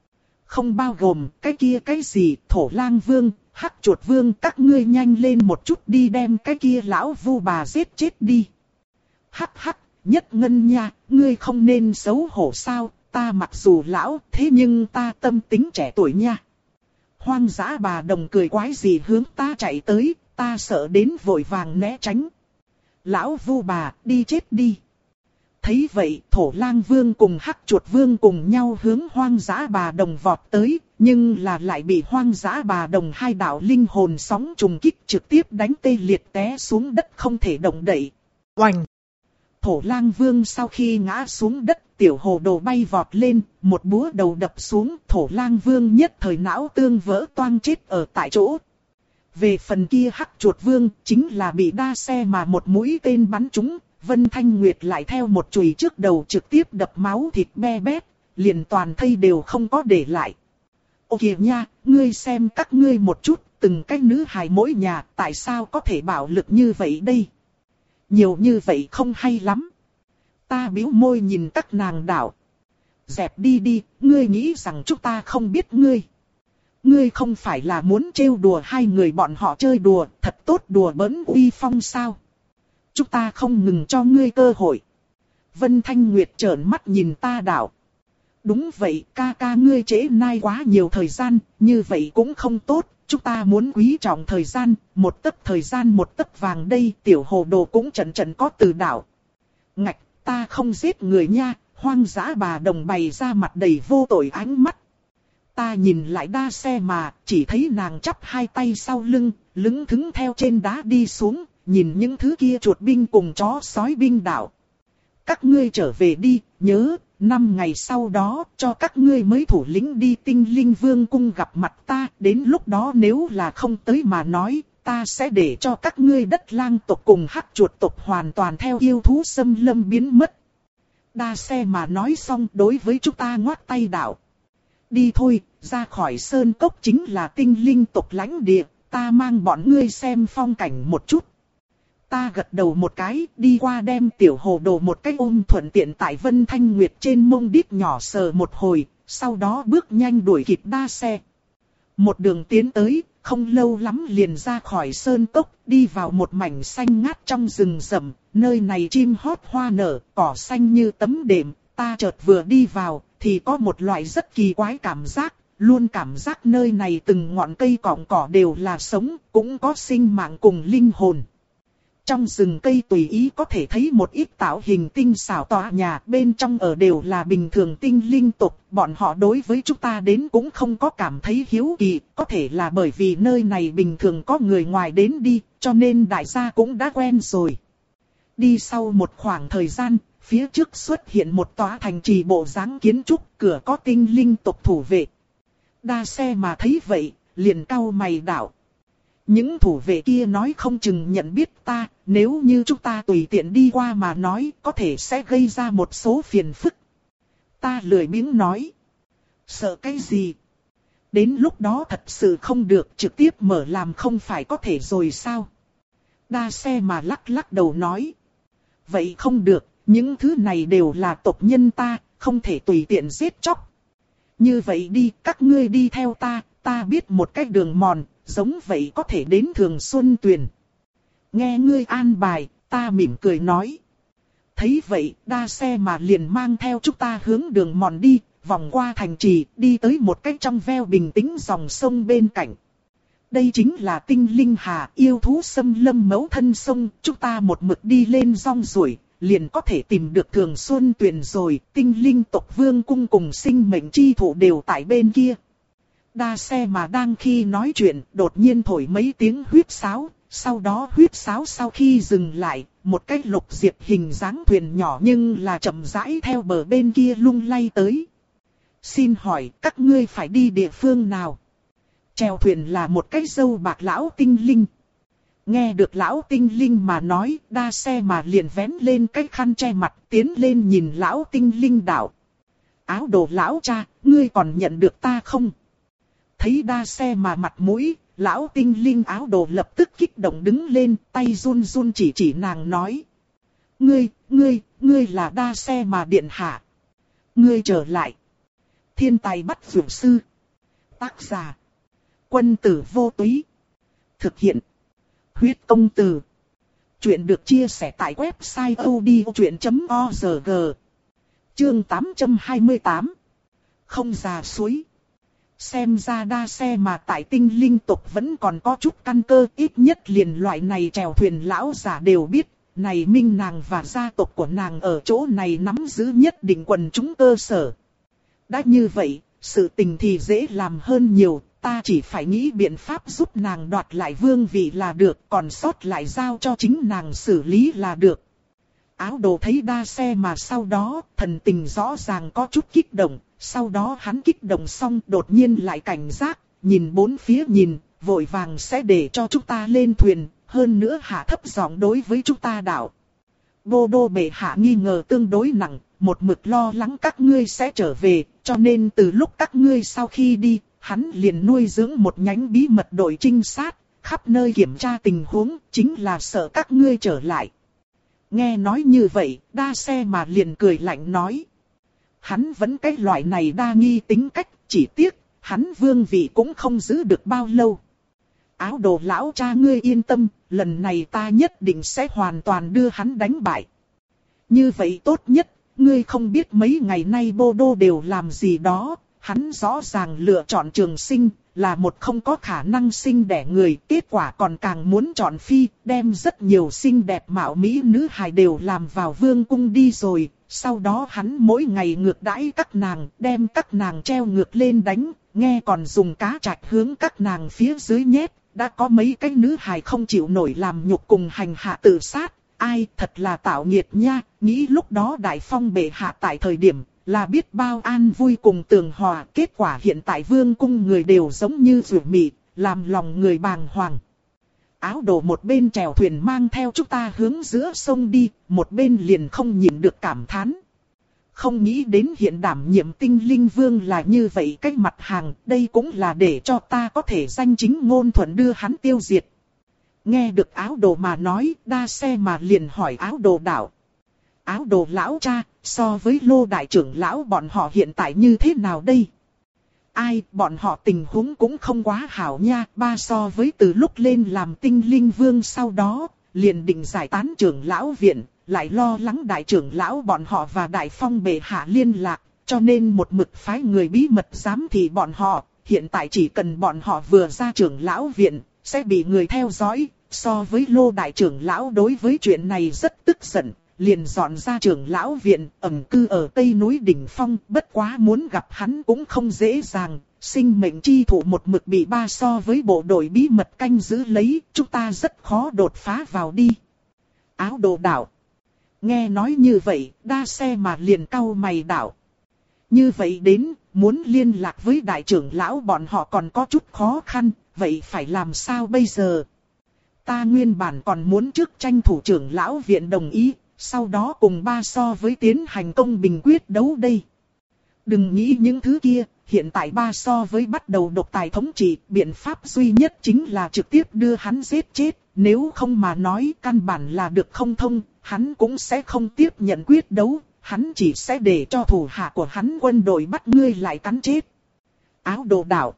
không bao gồm cái kia cái gì, Thổ Lang Vương, Hắc Chuột Vương, các ngươi nhanh lên một chút đi đem cái kia lão vu bà giết chết đi. Hắc hắc, Nhất Ngân nha, ngươi không nên xấu hổ sao, ta mặc dù lão, thế nhưng ta tâm tính trẻ tuổi nha. Hoang dã bà đồng cười quái gì hướng ta chạy tới, ta sợ đến vội vàng né tránh. Lão vu bà, đi chết đi. Thấy vậy, Thổ Lang Vương cùng Hắc Chuột Vương cùng nhau hướng hoang dã bà đồng vọt tới, nhưng là lại bị hoang dã bà đồng hai đạo linh hồn sóng trùng kích trực tiếp đánh tê liệt té xuống đất không thể động đậy. Oành! Thổ Lang Vương sau khi ngã xuống đất, tiểu hồ đồ bay vọt lên, một búa đầu đập xuống, Thổ Lang Vương nhất thời não tương vỡ toang chết ở tại chỗ. Về phần kia Hắc Chuột Vương, chính là bị đa xe mà một mũi tên bắn trúng, Vân Thanh Nguyệt lại theo một chùy trước đầu trực tiếp đập máu thịt be bét, liền toàn thây đều không có để lại. Ô kìa nha, ngươi xem các ngươi một chút, từng cái nữ hài mỗi nhà, tại sao có thể bạo lực như vậy đây? Nhiều như vậy không hay lắm. Ta bĩu môi nhìn các nàng đảo. Dẹp đi đi, ngươi nghĩ rằng chúng ta không biết ngươi. Ngươi không phải là muốn trêu đùa hai người bọn họ chơi đùa, thật tốt đùa bỡn uy phong sao? Chúng ta không ngừng cho ngươi cơ hội. Vân Thanh Nguyệt trợn mắt nhìn ta đảo. Đúng vậy, ca ca ngươi trễ nai quá nhiều thời gian, như vậy cũng không tốt. Chúng ta muốn quý trọng thời gian, một tấc thời gian một tấc vàng đây, tiểu hồ đồ cũng trận trận có từ đảo. Ngạch, ta không giết người nha, hoang dã bà đồng bày ra mặt đầy vô tội ánh mắt. Ta nhìn lại đa xe mà, chỉ thấy nàng chắp hai tay sau lưng, lững thững theo trên đá đi xuống, nhìn những thứ kia chuột binh cùng chó sói binh đảo. Các ngươi trở về đi, nhớ, năm ngày sau đó, cho các ngươi mới thủ lĩnh đi Tinh Linh Vương cung gặp mặt ta, đến lúc đó nếu là không tới mà nói, ta sẽ để cho các ngươi đất lang tộc cùng hắc chuột tộc hoàn toàn theo yêu thú xâm lâm biến mất. Đa xe mà nói xong đối với chúng ta ngoắt tay đảo. Đi thôi, ra khỏi sơn cốc chính là Tinh Linh tộc lãnh địa, ta mang bọn ngươi xem phong cảnh một chút. Ta gật đầu một cái, đi qua đem tiểu hồ đồ một cái ôm thuận tiện tại Vân Thanh Nguyệt trên mông đít nhỏ sờ một hồi, sau đó bước nhanh đuổi kịp đa xe. Một đường tiến tới, không lâu lắm liền ra khỏi sơn cốc, đi vào một mảnh xanh ngát trong rừng rậm, nơi này chim hót hoa nở, cỏ xanh như tấm đệm, ta chợt vừa đi vào, thì có một loại rất kỳ quái cảm giác, luôn cảm giác nơi này từng ngọn cây cọng cỏ đều là sống, cũng có sinh mạng cùng linh hồn. Trong rừng cây tùy ý có thể thấy một ít tạo hình tinh xảo tòa nhà, bên trong ở đều là bình thường tinh linh tộc, bọn họ đối với chúng ta đến cũng không có cảm thấy hiếu kỳ, có thể là bởi vì nơi này bình thường có người ngoài đến đi, cho nên đại gia cũng đã quen rồi. Đi sau một khoảng thời gian, phía trước xuất hiện một tòa thành trì bộ dáng kiến trúc, cửa có tinh linh tộc thủ vệ. Đa xe mà thấy vậy, liền cau mày đảo. Những thủ vệ kia nói không chừng nhận biết ta, nếu như chúng ta tùy tiện đi qua mà nói, có thể sẽ gây ra một số phiền phức. Ta lười biếng nói. Sợ cái gì? Đến lúc đó thật sự không được, trực tiếp mở làm không phải có thể rồi sao? Đa xe mà lắc lắc đầu nói. Vậy không được, những thứ này đều là tộc nhân ta, không thể tùy tiện giết chóc. Như vậy đi, các ngươi đi theo ta, ta biết một cái đường mòn. Giống vậy có thể đến Thường Xuân Tuyền. Nghe ngươi an bài, ta mỉm cười nói. Thấy vậy, đa xe mà liền mang theo chúng ta hướng đường mòn đi, vòng qua thành trì, đi tới một cái trong veo bình tĩnh dòng sông bên cạnh. Đây chính là Tinh Linh Hà, yêu thú xâm lâm mẫu thân sông, chúng ta một mực đi lên rong ruổi, liền có thể tìm được Thường Xuân Tuyền rồi, Tinh Linh tộc vương cung cùng sinh mệnh chi thủ đều tại bên kia. Đa xe mà đang khi nói chuyện, đột nhiên thổi mấy tiếng huýt sáo, sau đó huýt sáo sau khi dừng lại, một cái lục diệp hình dáng thuyền nhỏ nhưng là chậm rãi theo bờ bên kia lung lay tới. Xin hỏi các ngươi phải đi địa phương nào? Chèo thuyền là một cái dâu bạc lão tinh linh. Nghe được lão tinh linh mà nói, đa xe mà liền vén lên cái khăn che mặt, tiến lên nhìn lão tinh linh đạo. Áo đồ lão cha, ngươi còn nhận được ta không? Thấy đa xe mà mặt mũi, lão tinh linh áo đồ lập tức kích động đứng lên, tay run run chỉ chỉ nàng nói. Ngươi, ngươi, ngươi là đa xe mà điện hạ. Ngươi trở lại. Thiên tài bắt vượt sư. Tác giả. Quân tử vô túy. Thực hiện. Huyết công từ. Chuyện được chia sẻ tại website odchuyện chấm org. Chương tám trăm hai mươi tám. Không già suối. Xem ra đa xe mà tại tinh linh tộc vẫn còn có chút căn cơ, ít nhất liền loại này chèo thuyền lão giả đều biết. Này minh nàng và gia tộc của nàng ở chỗ này nắm giữ nhất định quần chúng cơ sở. Đã như vậy, sự tình thì dễ làm hơn nhiều, ta chỉ phải nghĩ biện pháp giúp nàng đoạt lại vương vị là được, còn sót lại giao cho chính nàng xử lý là được. Áo đồ thấy đa xe mà sau đó, thần tình rõ ràng có chút kích động, sau đó hắn kích động xong đột nhiên lại cảnh giác, nhìn bốn phía nhìn, vội vàng sẽ để cho chúng ta lên thuyền, hơn nữa hạ thấp giọng đối với chúng ta đạo. Bô đô bệ hạ nghi ngờ tương đối nặng, một mực lo lắng các ngươi sẽ trở về, cho nên từ lúc các ngươi sau khi đi, hắn liền nuôi dưỡng một nhánh bí mật đội trinh sát, khắp nơi kiểm tra tình huống, chính là sợ các ngươi trở lại. Nghe nói như vậy, đa xe mà liền cười lạnh nói. Hắn vẫn cái loại này đa nghi tính cách, chỉ tiếc, hắn vương vị cũng không giữ được bao lâu. Áo đồ lão cha ngươi yên tâm, lần này ta nhất định sẽ hoàn toàn đưa hắn đánh bại. Như vậy tốt nhất, ngươi không biết mấy ngày nay Bô Đô đều làm gì đó, hắn rõ ràng lựa chọn trường sinh, là một không có khả năng sinh đẻ người, kết quả còn càng muốn chọn phi, đem rất nhiều xinh đẹp mạo mỹ nữ hài đều làm vào vương cung đi rồi, sau đó hắn mỗi ngày ngược đãi các nàng, đem các nàng treo ngược lên đánh, nghe còn dùng cá trạch hướng các nàng phía dưới nhét. Đã có mấy cái nữ hài không chịu nổi làm nhục cùng hành hạ tự sát, ai thật là tạo nghiệt nha, nghĩ lúc đó Đại Phong bệ hạ tại thời điểm, là biết bao an vui cùng tường hòa, kết quả hiện tại vương cung người đều giống như rủi mị, làm lòng người bàng hoàng. Áo đồ một bên chèo thuyền mang theo chúng ta hướng giữa sông đi, một bên liền không nhịn được cảm thán. Không nghĩ đến hiện đảm nhiệm tinh linh vương là như vậy cách mặt hàng, đây cũng là để cho ta có thể danh chính ngôn thuận đưa hắn tiêu diệt. Nghe được áo đồ mà nói, đa xe mà liền hỏi áo đồ đạo. Áo đồ lão cha, so với Lô đại trưởng lão bọn họ hiện tại như thế nào đây? Ai, bọn họ tình huống cũng không quá hảo nha, ba so với từ lúc lên làm tinh linh vương sau đó, liền định giải tán trưởng lão viện. Lại lo lắng đại trưởng lão bọn họ và đại phong bệ hạ liên lạc, cho nên một mực phái người bí mật giám thị bọn họ, hiện tại chỉ cần bọn họ vừa ra trưởng lão viện, sẽ bị người theo dõi, so với Lô đại trưởng lão đối với chuyện này rất tức giận, liền dọn ra trưởng lão viện, ẩn cư ở tây núi đỉnh phong, bất quá muốn gặp hắn cũng không dễ dàng, sinh mệnh chi thủ một mực bị ba so với bộ đội bí mật canh giữ lấy, chúng ta rất khó đột phá vào đi. Áo đồ đạo. Nghe nói như vậy, đa xe mà liền cau mày đạo. Như vậy đến, muốn liên lạc với đại trưởng lão bọn họ còn có chút khó khăn, vậy phải làm sao bây giờ? Ta nguyên bản còn muốn trước tranh thủ trưởng lão viện đồng ý, sau đó cùng ba so với tiến hành công bình quyết đấu đây. Đừng nghĩ những thứ kia, hiện tại ba so với bắt đầu độc tài thống trị, biện pháp duy nhất chính là trực tiếp đưa hắn giết chết, nếu không mà nói căn bản là được không thông. Hắn cũng sẽ không tiếp nhận quyết đấu, hắn chỉ sẽ để cho thủ hạ của hắn quân đội bắt ngươi lại cắn chết. Áo đồ đạo.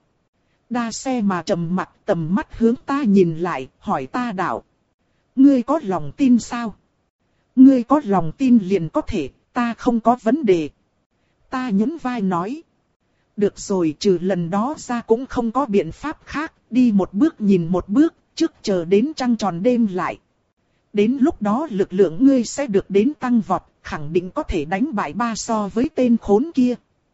Đa xe mà trầm mặt tầm mắt hướng ta nhìn lại, hỏi ta đạo. Ngươi có lòng tin sao? Ngươi có lòng tin liền có thể, ta không có vấn đề. Ta nhún vai nói. Được rồi, trừ lần đó ra cũng không có biện pháp khác, đi một bước nhìn một bước, trước chờ đến trăng tròn đêm lại. Đến lúc đó lực lượng ngươi sẽ được đến tăng vọt, khẳng định có thể đánh bại ba so với tên khốn kia.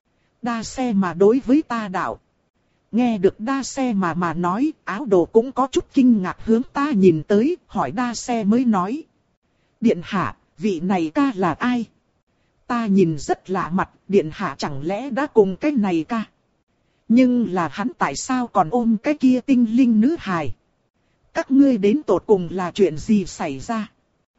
Đa xe mà đối với ta đạo. Nghe được đa xe mà mà nói, áo đồ cũng có chút kinh ngạc hướng ta nhìn tới, hỏi đa xe mới nói. Điện hạ, vị này ca là ai? Ta nhìn rất lạ mặt, điện hạ chẳng lẽ đã cùng cái này ca? Nhưng là hắn tại sao còn ôm cái kia tinh linh nữ hài? Các ngươi đến tột cùng là chuyện gì xảy ra?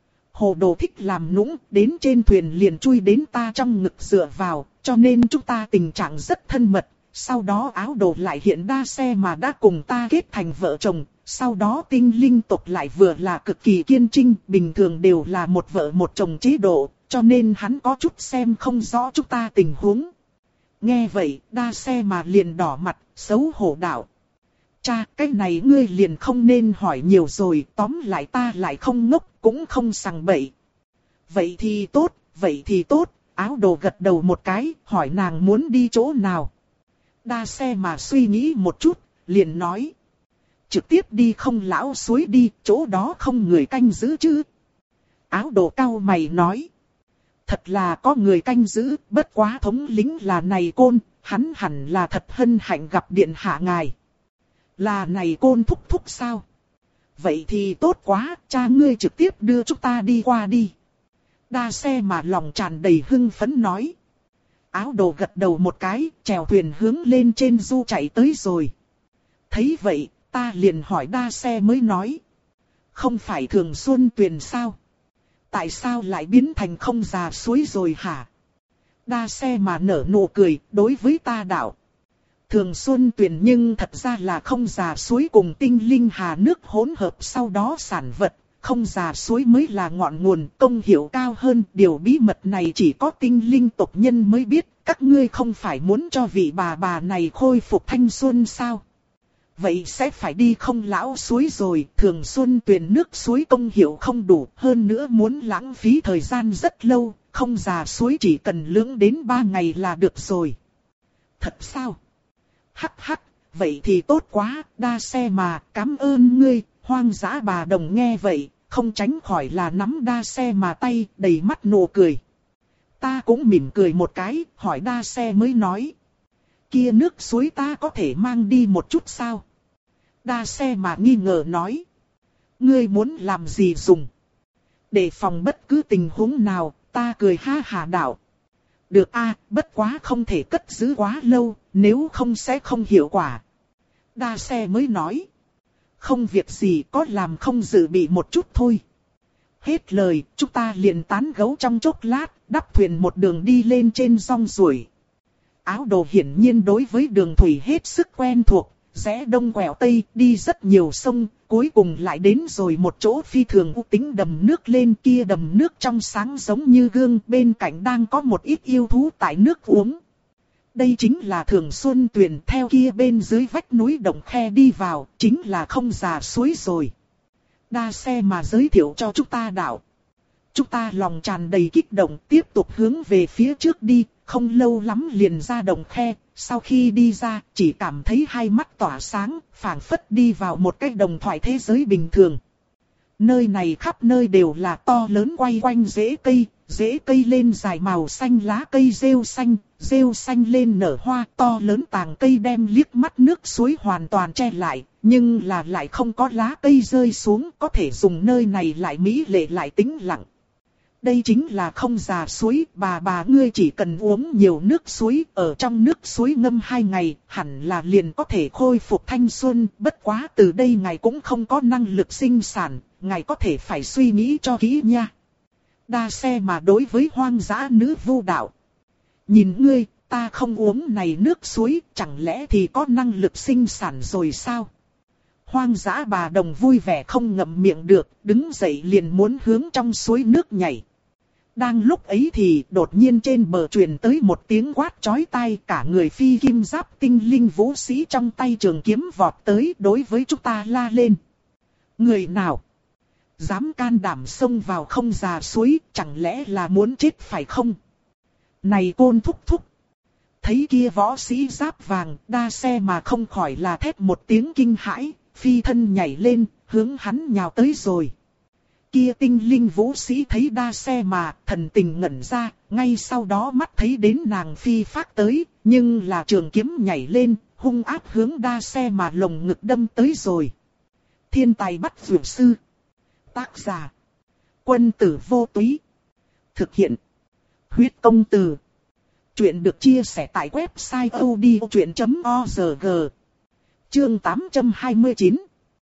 Hồ đồ thích làm nũng, đến trên thuyền liền chui đến ta trong ngực dựa vào, cho nên chúng ta tình trạng rất thân mật. Sau đó áo đồ lại hiện đa xe mà đã cùng ta kết thành vợ chồng. Sau đó tinh linh tộc lại vừa là cực kỳ kiên trinh, bình thường đều là một vợ một chồng chế độ, cho nên hắn có chút xem không rõ chúng ta tình huống. Nghe vậy, đa xe mà liền đỏ mặt, xấu hổ đạo. Cha, cái này ngươi liền không nên hỏi nhiều rồi, tóm lại ta lại không ngốc, cũng không sằng bậy. Vậy thì tốt, vậy thì tốt, áo đồ gật đầu một cái, hỏi nàng muốn đi chỗ nào. Đa xe mà suy nghĩ một chút, liền nói. Trực tiếp đi không lão suối đi, chỗ đó không người canh giữ chứ. Áo đồ cau mày nói. Thật là có người canh giữ, bất quá thống lĩnh là này Côn, hắn hẳn là thật hân hạnh gặp điện hạ ngài. Là này Côn thúc thúc sao? Vậy thì tốt quá, cha ngươi trực tiếp đưa chúng ta đi qua đi. Đa xe mà lòng tràn đầy hưng phấn nói. Áo đồ gật đầu một cái, chèo thuyền hướng lên trên du chạy tới rồi. Thấy vậy, ta liền hỏi đa xe mới nói. Không phải Thường Xuân Tuyền sao? Tại sao lại biến thành không già suối rồi hả? Đa xe mà nở nụ cười, đối với ta đạo. Thường Xuân Tuyền nhưng thật ra là không già suối cùng tinh linh hà nước hỗn hợp sau đó sản vật. Không già suối mới là ngọn nguồn, công hiệu cao hơn. Điều bí mật này chỉ có tinh linh tộc nhân mới biết. Các ngươi không phải muốn cho vị bà bà này khôi phục thanh xuân sao? Vậy sẽ phải đi không lão suối rồi. Thường Xuân Tuyền nước suối công hiệu không đủ. Hơn nữa muốn lãng phí thời gian rất lâu. Không già suối chỉ cần lưỡng đến ba ngày là được rồi. Thật sao? Hắc hắc, vậy thì tốt quá. Đa xe mà, cảm ơn ngươi. Hoang dã bà đồng nghe vậy, không tránh khỏi là nắm đa xe mà tay, đầy mắt nụ cười. Ta cũng mỉm cười một cái, hỏi đa xe mới nói. Kia nước suối ta có thể mang đi một chút sao? Đa xe mà nghi ngờ nói. Ngươi muốn làm gì dùng? Để phòng bất cứ tình huống nào, ta cười ha hà đạo. Được a, bất quá không thể cất giữ quá lâu, nếu không sẽ không hiệu quả. Đa xe mới nói. Không việc gì, có làm không dự bị một chút thôi. Hết lời, chúng ta liền tán gẫu trong chốc lát, đắp thuyền một đường đi lên trên sông ruổi. Áo đồ hiển nhiên đối với đường thủy hết sức quen thuộc, rẽ đông quẹo tây, đi rất nhiều sông, cuối cùng lại đến rồi một chỗ phi thường u tính đầm nước lên, kia đầm nước trong sáng giống như gương, bên cạnh đang có một ít yêu thú tại nước uống. Đây chính là Thường Xuân Tuyền, theo kia bên dưới vách núi động khe đi vào, chính là không già suối rồi. Đa xe mà giới thiệu cho chúng ta đạo. Chúng ta lòng tràn đầy kích động, tiếp tục hướng về phía trước đi, không lâu lắm liền ra động khe. Sau khi đi ra, chỉ cảm thấy hai mắt tỏa sáng, phảng phất đi vào một cái đồng thoại thế giới bình thường. Nơi này khắp nơi đều là to lớn quay quanh rễ cây, rễ cây lên dài màu xanh, lá cây rêu xanh, rêu xanh lên nở hoa, to lớn tàng cây đem liếc mắt nước suối hoàn toàn che lại, nhưng là lại không có lá cây rơi xuống, có thể dùng nơi này lại mỹ lệ lại tĩnh lặng. Đây chính là không già suối, bà bà ngươi chỉ cần uống nhiều nước suối, ở trong nước suối ngâm hai ngày, hẳn là liền có thể khôi phục thanh xuân, bất quá từ đây ngài cũng không có năng lực sinh sản, ngài có thể phải suy nghĩ cho kỹ nha. Đa xe mà đối với hoang dã nữ vu đạo. Nhìn ngươi, ta không uống này nước suối, chẳng lẽ thì có năng lực sinh sản rồi sao? Hoang dã bà đồng vui vẻ không ngậm miệng được, đứng dậy liền muốn hướng trong suối nước nhảy. Đang lúc ấy thì đột nhiên trên bờ truyền tới một tiếng quát chói tai, cả người phi kim giáp tinh linh vũ sĩ trong tay trường kiếm vọt tới đối với chúng ta la lên. Người nào dám can đảm xông vào không già suối, chẳng lẽ là muốn chết phải không? Này Côn thúc thúc. Thấy kia võ sĩ giáp vàng, đa xe mà không khỏi là thét một tiếng kinh hãi, phi thân nhảy lên, hướng hắn nhào tới rồi. Kia tinh linh vũ sĩ thấy đa xe mà, thần tình ngẩn ra, ngay sau đó mắt thấy đến nàng phi phát tới, nhưng là trường kiếm nhảy lên, hung ác hướng đa xe mà lồng ngực đâm tới rồi. Thiên tài bắt vượt sư. Tác giả. Quân tử vô túy. Thực hiện. Huyết công từ. Chuyện được chia sẻ tại website odchuyện chấm org. Chương tám trăm hai mươi chín.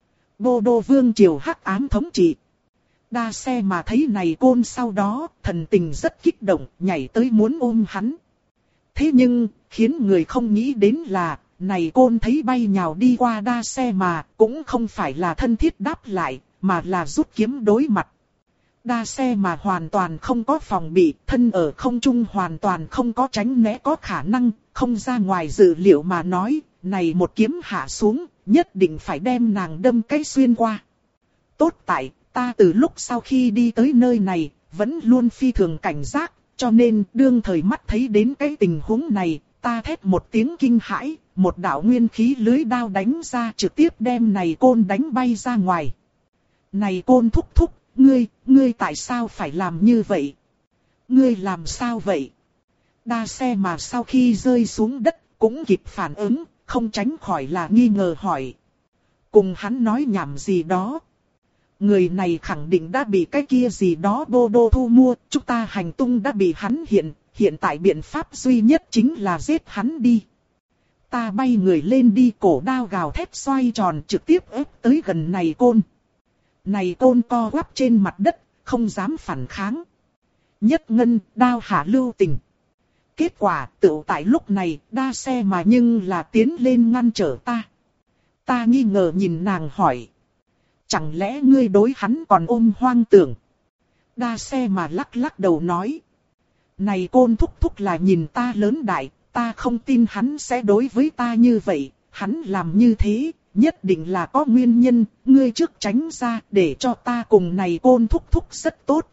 Bồ Đô Vương triều hắc ám thống trị. Đa xe mà thấy này Côn sau đó, thần tình rất kích động, nhảy tới muốn ôm hắn. Thế nhưng, khiến người không nghĩ đến là, này Côn thấy bay nhào đi qua đa xe mà, cũng không phải là thân thiết đáp lại, mà là rút kiếm đối mặt. Đa xe mà hoàn toàn không có phòng bị, thân ở không trung hoàn toàn không có tránh né có khả năng, không ra ngoài dự liệu mà nói, này một kiếm hạ xuống, nhất định phải đem nàng đâm cái xuyên qua. Tốt tại, ta từ lúc sau khi đi tới nơi này, vẫn luôn phi thường cảnh giác, cho nên đương thời mắt thấy đến cái tình huống này, ta thét một tiếng kinh hãi, một đạo nguyên khí lưới đao đánh ra trực tiếp đem này côn đánh bay ra ngoài. Này côn thúc thúc, ngươi, ngươi tại sao phải làm như vậy? Ngươi làm sao vậy? Đa xe mà sau khi rơi xuống đất, cũng kịp phản ứng, không tránh khỏi là nghi ngờ hỏi. Cùng hắn nói nhảm gì đó. Người này khẳng định đã bị cái kia gì đó bô đô thu mua, chúng ta hành tung đã bị hắn hiện, hiện tại biện pháp duy nhất chính là giết hắn đi. Ta bay người lên đi, cổ đao gào thét xoay tròn trực tiếp ép tới gần này côn. Này côn co quắp trên mặt đất, không dám phản kháng. Nhất ngân, đao hạ lưu tình. Kết quả, tựu tại lúc này, đa xe mà nhưng là tiến lên ngăn trở ta. Ta nghi ngờ nhìn nàng hỏi. Chẳng lẽ ngươi đối hắn còn ôm hoang tưởng? Đa xe mà lắc lắc đầu nói. Này côn thúc thúc là nhìn ta lớn đại, ta không tin hắn sẽ đối với ta như vậy, hắn làm như thế, nhất định là có nguyên nhân, ngươi trước tránh ra để cho ta cùng này côn thúc thúc rất tốt.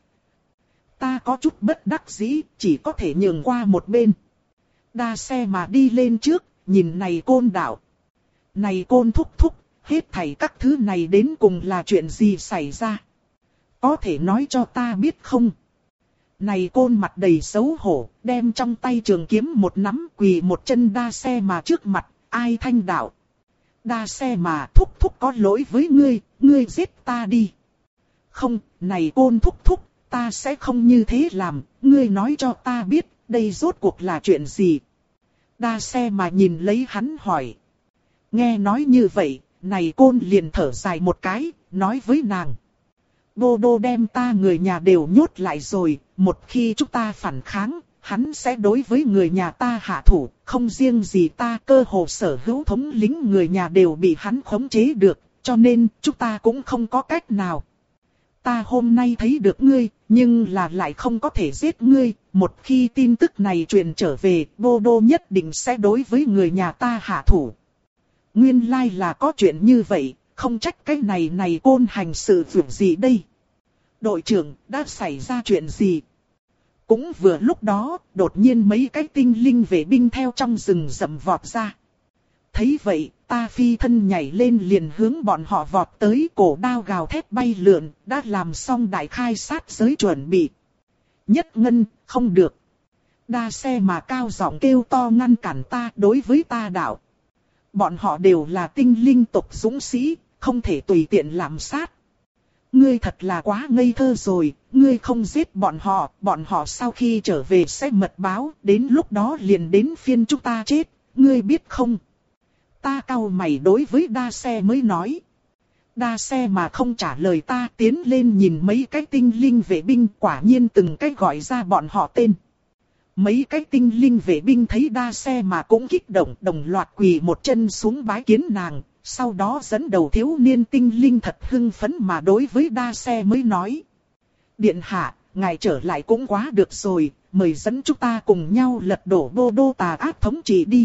Ta có chút bất đắc dĩ, chỉ có thể nhường qua một bên. Đa xe mà đi lên trước, nhìn này côn đạo. Này côn thúc thúc, hết thảy các thứ này đến cùng là chuyện gì xảy ra? Có thể nói cho ta biết không? Này côn mặt đầy xấu hổ, đem trong tay trường kiếm một nắm quỳ một chân đa xe mà trước mặt, ai thanh đạo. Đa xe mà thúc thúc có lỗi với ngươi, ngươi giết ta đi. Không, này côn thúc thúc, ta sẽ không như thế làm, ngươi nói cho ta biết, đây rốt cuộc là chuyện gì? Đa xe mà nhìn lấy hắn hỏi. Nghe nói như vậy, này côn liền thở dài một cái, nói với nàng. Bô đô đem ta người nhà đều nhốt lại rồi, một khi chúng ta phản kháng, hắn sẽ đối với người nhà ta hạ thủ, không riêng gì ta, cơ hồ sở hữu thống lĩnh người nhà đều bị hắn khống chế được, cho nên chúng ta cũng không có cách nào. Ta hôm nay thấy được ngươi, nhưng là lại không có thể giết ngươi, một khi tin tức này truyền trở về, Bô đô nhất định sẽ đối với người nhà ta hạ thủ. Nguyên lai là có chuyện như vậy, không trách cái này này côn hành sự việc gì đây. Đội trưởng, đã xảy ra chuyện gì? Cũng vừa lúc đó, đột nhiên mấy cái tinh linh vệ binh theo trong rừng rậm vọt ra. Thấy vậy, ta phi thân nhảy lên liền hướng bọn họ vọt tới, cổ đao gào thét bay lượn, đã làm xong đại khai sát giới chuẩn bị. Nhất ngân, không được. Đa xe mà cao giọng kêu to ngăn cản ta, đối với ta đạo. Bọn họ đều là tinh linh tộc dũng sĩ, không thể tùy tiện làm sát. Ngươi thật là quá ngây thơ rồi, ngươi không giết bọn họ, bọn họ sau khi trở về sẽ mật báo, đến lúc đó liền đến phiên chúng ta chết, ngươi biết không? Ta cau mày đối với đa xe mới nói. Đa xe mà không trả lời ta, tiến lên nhìn mấy cái tinh linh vệ binh, quả nhiên từng cái gọi ra bọn họ tên. Mấy cái tinh linh vệ binh thấy đa xe mà cũng kích động, đồng loạt quỳ một chân xuống bái kiến nàng. Sau đó dẫn đầu thiếu niên tinh linh thật hưng phấn mà đối với đa xe mới nói. Điện hạ, ngài trở lại cũng quá được rồi, mời dẫn chúng ta cùng nhau lật đổ Bô đô tà ác thống trị đi.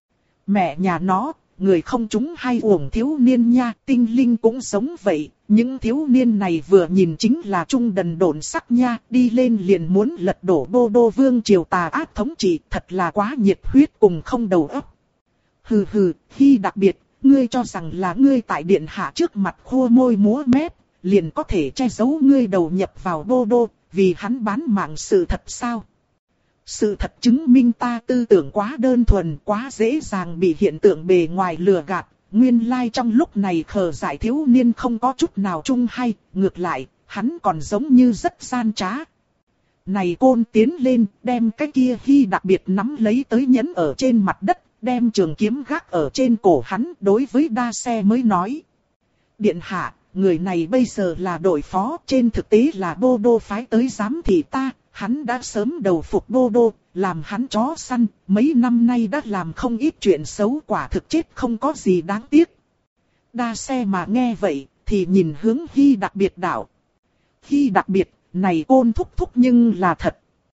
Mẹ nhà nó, người không chúng hay uổng thiếu niên nha, tinh linh cũng sống vậy. Những thiếu niên này vừa nhìn chính là trung đần độn sắc nha, đi lên liền muốn lật đổ Bô đô vương triều tà ác thống trị, thật là quá nhiệt huyết cùng không đầu óc. Hừ hừ, khi đặc biệt. Ngươi cho rằng là ngươi tại điện hạ trước mặt khua môi múa mép, liền có thể che giấu ngươi đầu nhập vào Bô đô, vì hắn bán mạng sự thật sao? Sự thật chứng minh ta tư tưởng quá đơn thuần, quá dễ dàng bị hiện tượng bề ngoài lừa gạt. Nguyên lai trong lúc này khờ dại thiếu niên không có chút nào chung hay, ngược lại, hắn còn giống như rất gian trá. Này côn tiến lên, đem cái kia hy đặc biệt nắm lấy tới nhấn ở trên mặt đất. Đem trường kiếm gác ở trên cổ hắn, đối với đa xe mới nói. Điện hạ, người này bây giờ là đội phó, trên thực tế là Bô đô phái tới giám thị ta, hắn đã sớm đầu phục Bô đô, làm hắn chó săn, mấy năm nay đã làm không ít chuyện xấu, quả thực chết không có gì đáng tiếc. Đa xe mà nghe vậy, thì nhìn hướng Hy đặc biệt đạo. Hy đặc biệt, này Côn thúc thúc nhưng là thật.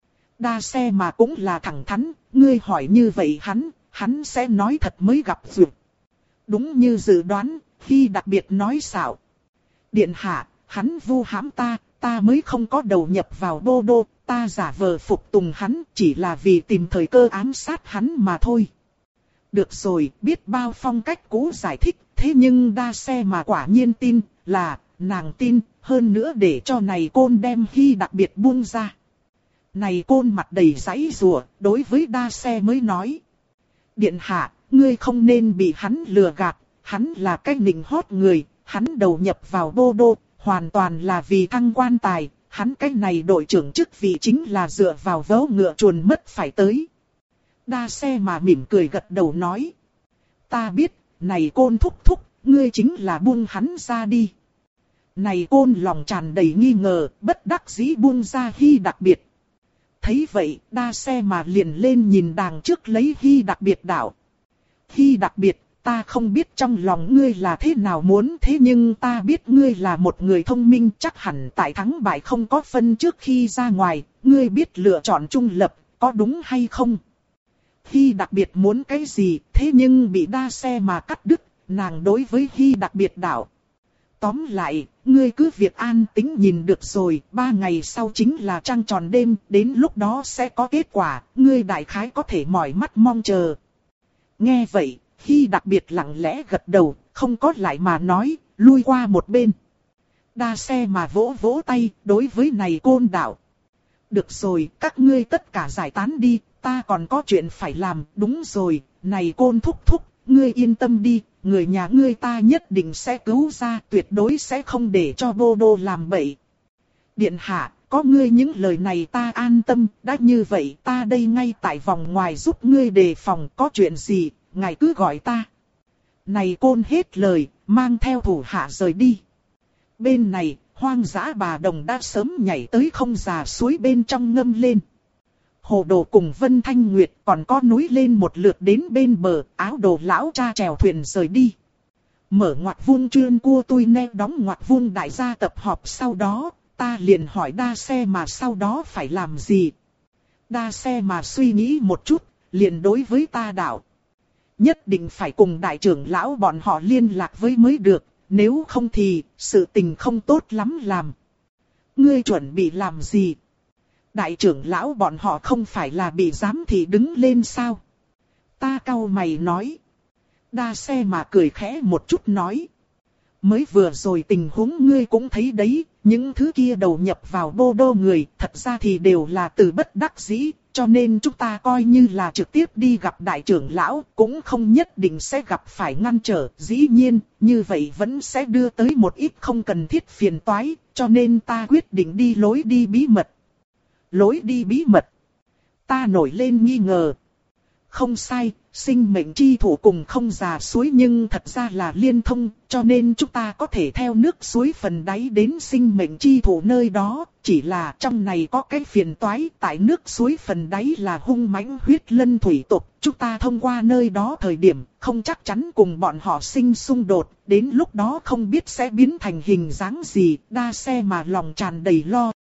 Đa xe mà cũng là thẳng thắn, ngươi hỏi như vậy hắn, hắn sẽ nói thật mới gặp duyệt. Đúng như dự đoán, khi đặc biệt nói xạo. Điện hạ, hắn vu hãm ta, ta mới không có đầu nhập vào Đô Đô, ta giả vờ phục tùng hắn chỉ là vì tìm thời cơ ám sát hắn mà thôi. Được rồi, biết bao phong cách cũ giải thích, thế nhưng đa xe mà quả nhiên tin, là, nàng tin, hơn nữa để cho này Côn đem Hy đặc biệt buông ra. Này Côn mặt đầy giãy giụa, đối với đa xe mới nói. Điện hạ, ngươi không nên bị hắn lừa gạt, hắn là cái nịnh hót người, hắn đầu nhập vào Đô Đô, hoàn toàn là vì thăng quan tài, hắn cái này đội trưởng chức vị chính là dựa vào vó ngựa chuồn mất phải tới. Đa xe mà mỉm cười gật đầu nói. Ta biết, này Côn thúc thúc, ngươi chính là buông hắn ra đi. Này Côn lòng tràn đầy nghi ngờ, bất đắc dĩ buông ra Hy đặc biệt. Thấy vậy, đa xe mà liền lên nhìn đàng trước lấy Hy đặc biệt đạo. Hy đặc biệt, ta không biết trong lòng ngươi là thế nào muốn, thế nhưng ta biết ngươi là một người thông minh, chắc hẳn tại thắng bại không có phân trước khi ra ngoài, ngươi biết lựa chọn trung lập, có đúng hay không? Hy đặc biệt muốn cái gì, thế nhưng bị đa xe mà cắt đứt, nàng đối với Hy đặc biệt đạo. Tóm lại, ngươi cứ việc an tĩnh nhìn được rồi, ba ngày sau chính là trăng tròn đêm, đến lúc đó sẽ có kết quả, ngươi đại khái có thể mỏi mắt mong chờ. Nghe vậy, Hy đặc biệt lặng lẽ gật đầu, không có lại mà nói, lui qua một bên. Đa xe mà vỗ vỗ tay, đối với này Côn đạo. Được rồi, các ngươi tất cả giải tán đi, ta còn có chuyện phải làm, đúng rồi, này Côn thúc thúc, ngươi yên tâm đi, người nhà ngươi ta nhất định sẽ cứu ra, tuyệt đối sẽ không để cho Đô Đô làm bậy. Điện hạ, có ngươi những lời này ta an tâm, đã như vậy ta đây ngay tại vòng ngoài giúp ngươi đề phòng, có chuyện gì, ngài cứ gọi ta. Này Côn hết lời, mang theo thủ hạ rời đi. Bên này, hoang dã bà đồng đã sớm nhảy tới không già suối bên trong ngâm lên. Hồ Đồ cùng Vân Thanh Nguyệt còn có núi lên một lượt đến bên bờ, Áo Đồ lão cha chèo thuyền rời đi. Mở ngoặt vuông chuyên cua tui ne đóng ngoặt vuông đại gia tập họp sau đó, ta liền hỏi đa xe mà sau đó phải làm gì. Đa xe mà suy nghĩ một chút, liền đối với ta đạo. Nhất định phải cùng đại trưởng lão bọn họ liên lạc với mới được, nếu không thì sự tình không tốt lắm làm. Ngươi chuẩn bị làm gì? Đại trưởng lão bọn họ không phải là bị giám thị đứng lên sao? Ta cau mày nói. Đa xe mà cười khẽ một chút nói. Mới vừa rồi tình huống ngươi cũng thấy đấy, những thứ kia đầu nhập vào Đô Đô người, thật ra thì đều là từ bất đắc dĩ, cho nên chúng ta coi như là trực tiếp đi gặp đại trưởng lão, cũng không nhất định sẽ gặp phải ngăn trở, dĩ nhiên, như vậy vẫn sẽ đưa tới một ít không cần thiết phiền toái, cho nên ta quyết định đi lối đi bí mật. Lối đi bí mật. Ta nổi lên nghi ngờ. Không sai, sinh mệnh chi thủ cùng không già suối nhưng thật ra là liên thông, cho nên chúng ta có thể theo nước suối phần đáy đến sinh mệnh chi thủ nơi đó, chỉ là trong này có cái phiền toái, tại nước suối phần đáy là hung mãnh huyết lân thủy tộc, chúng ta thông qua nơi đó thời điểm, không chắc chắn cùng bọn họ sinh xung đột, đến lúc đó không biết sẽ biến thành hình dáng gì, đa xe mà lòng tràn đầy lo.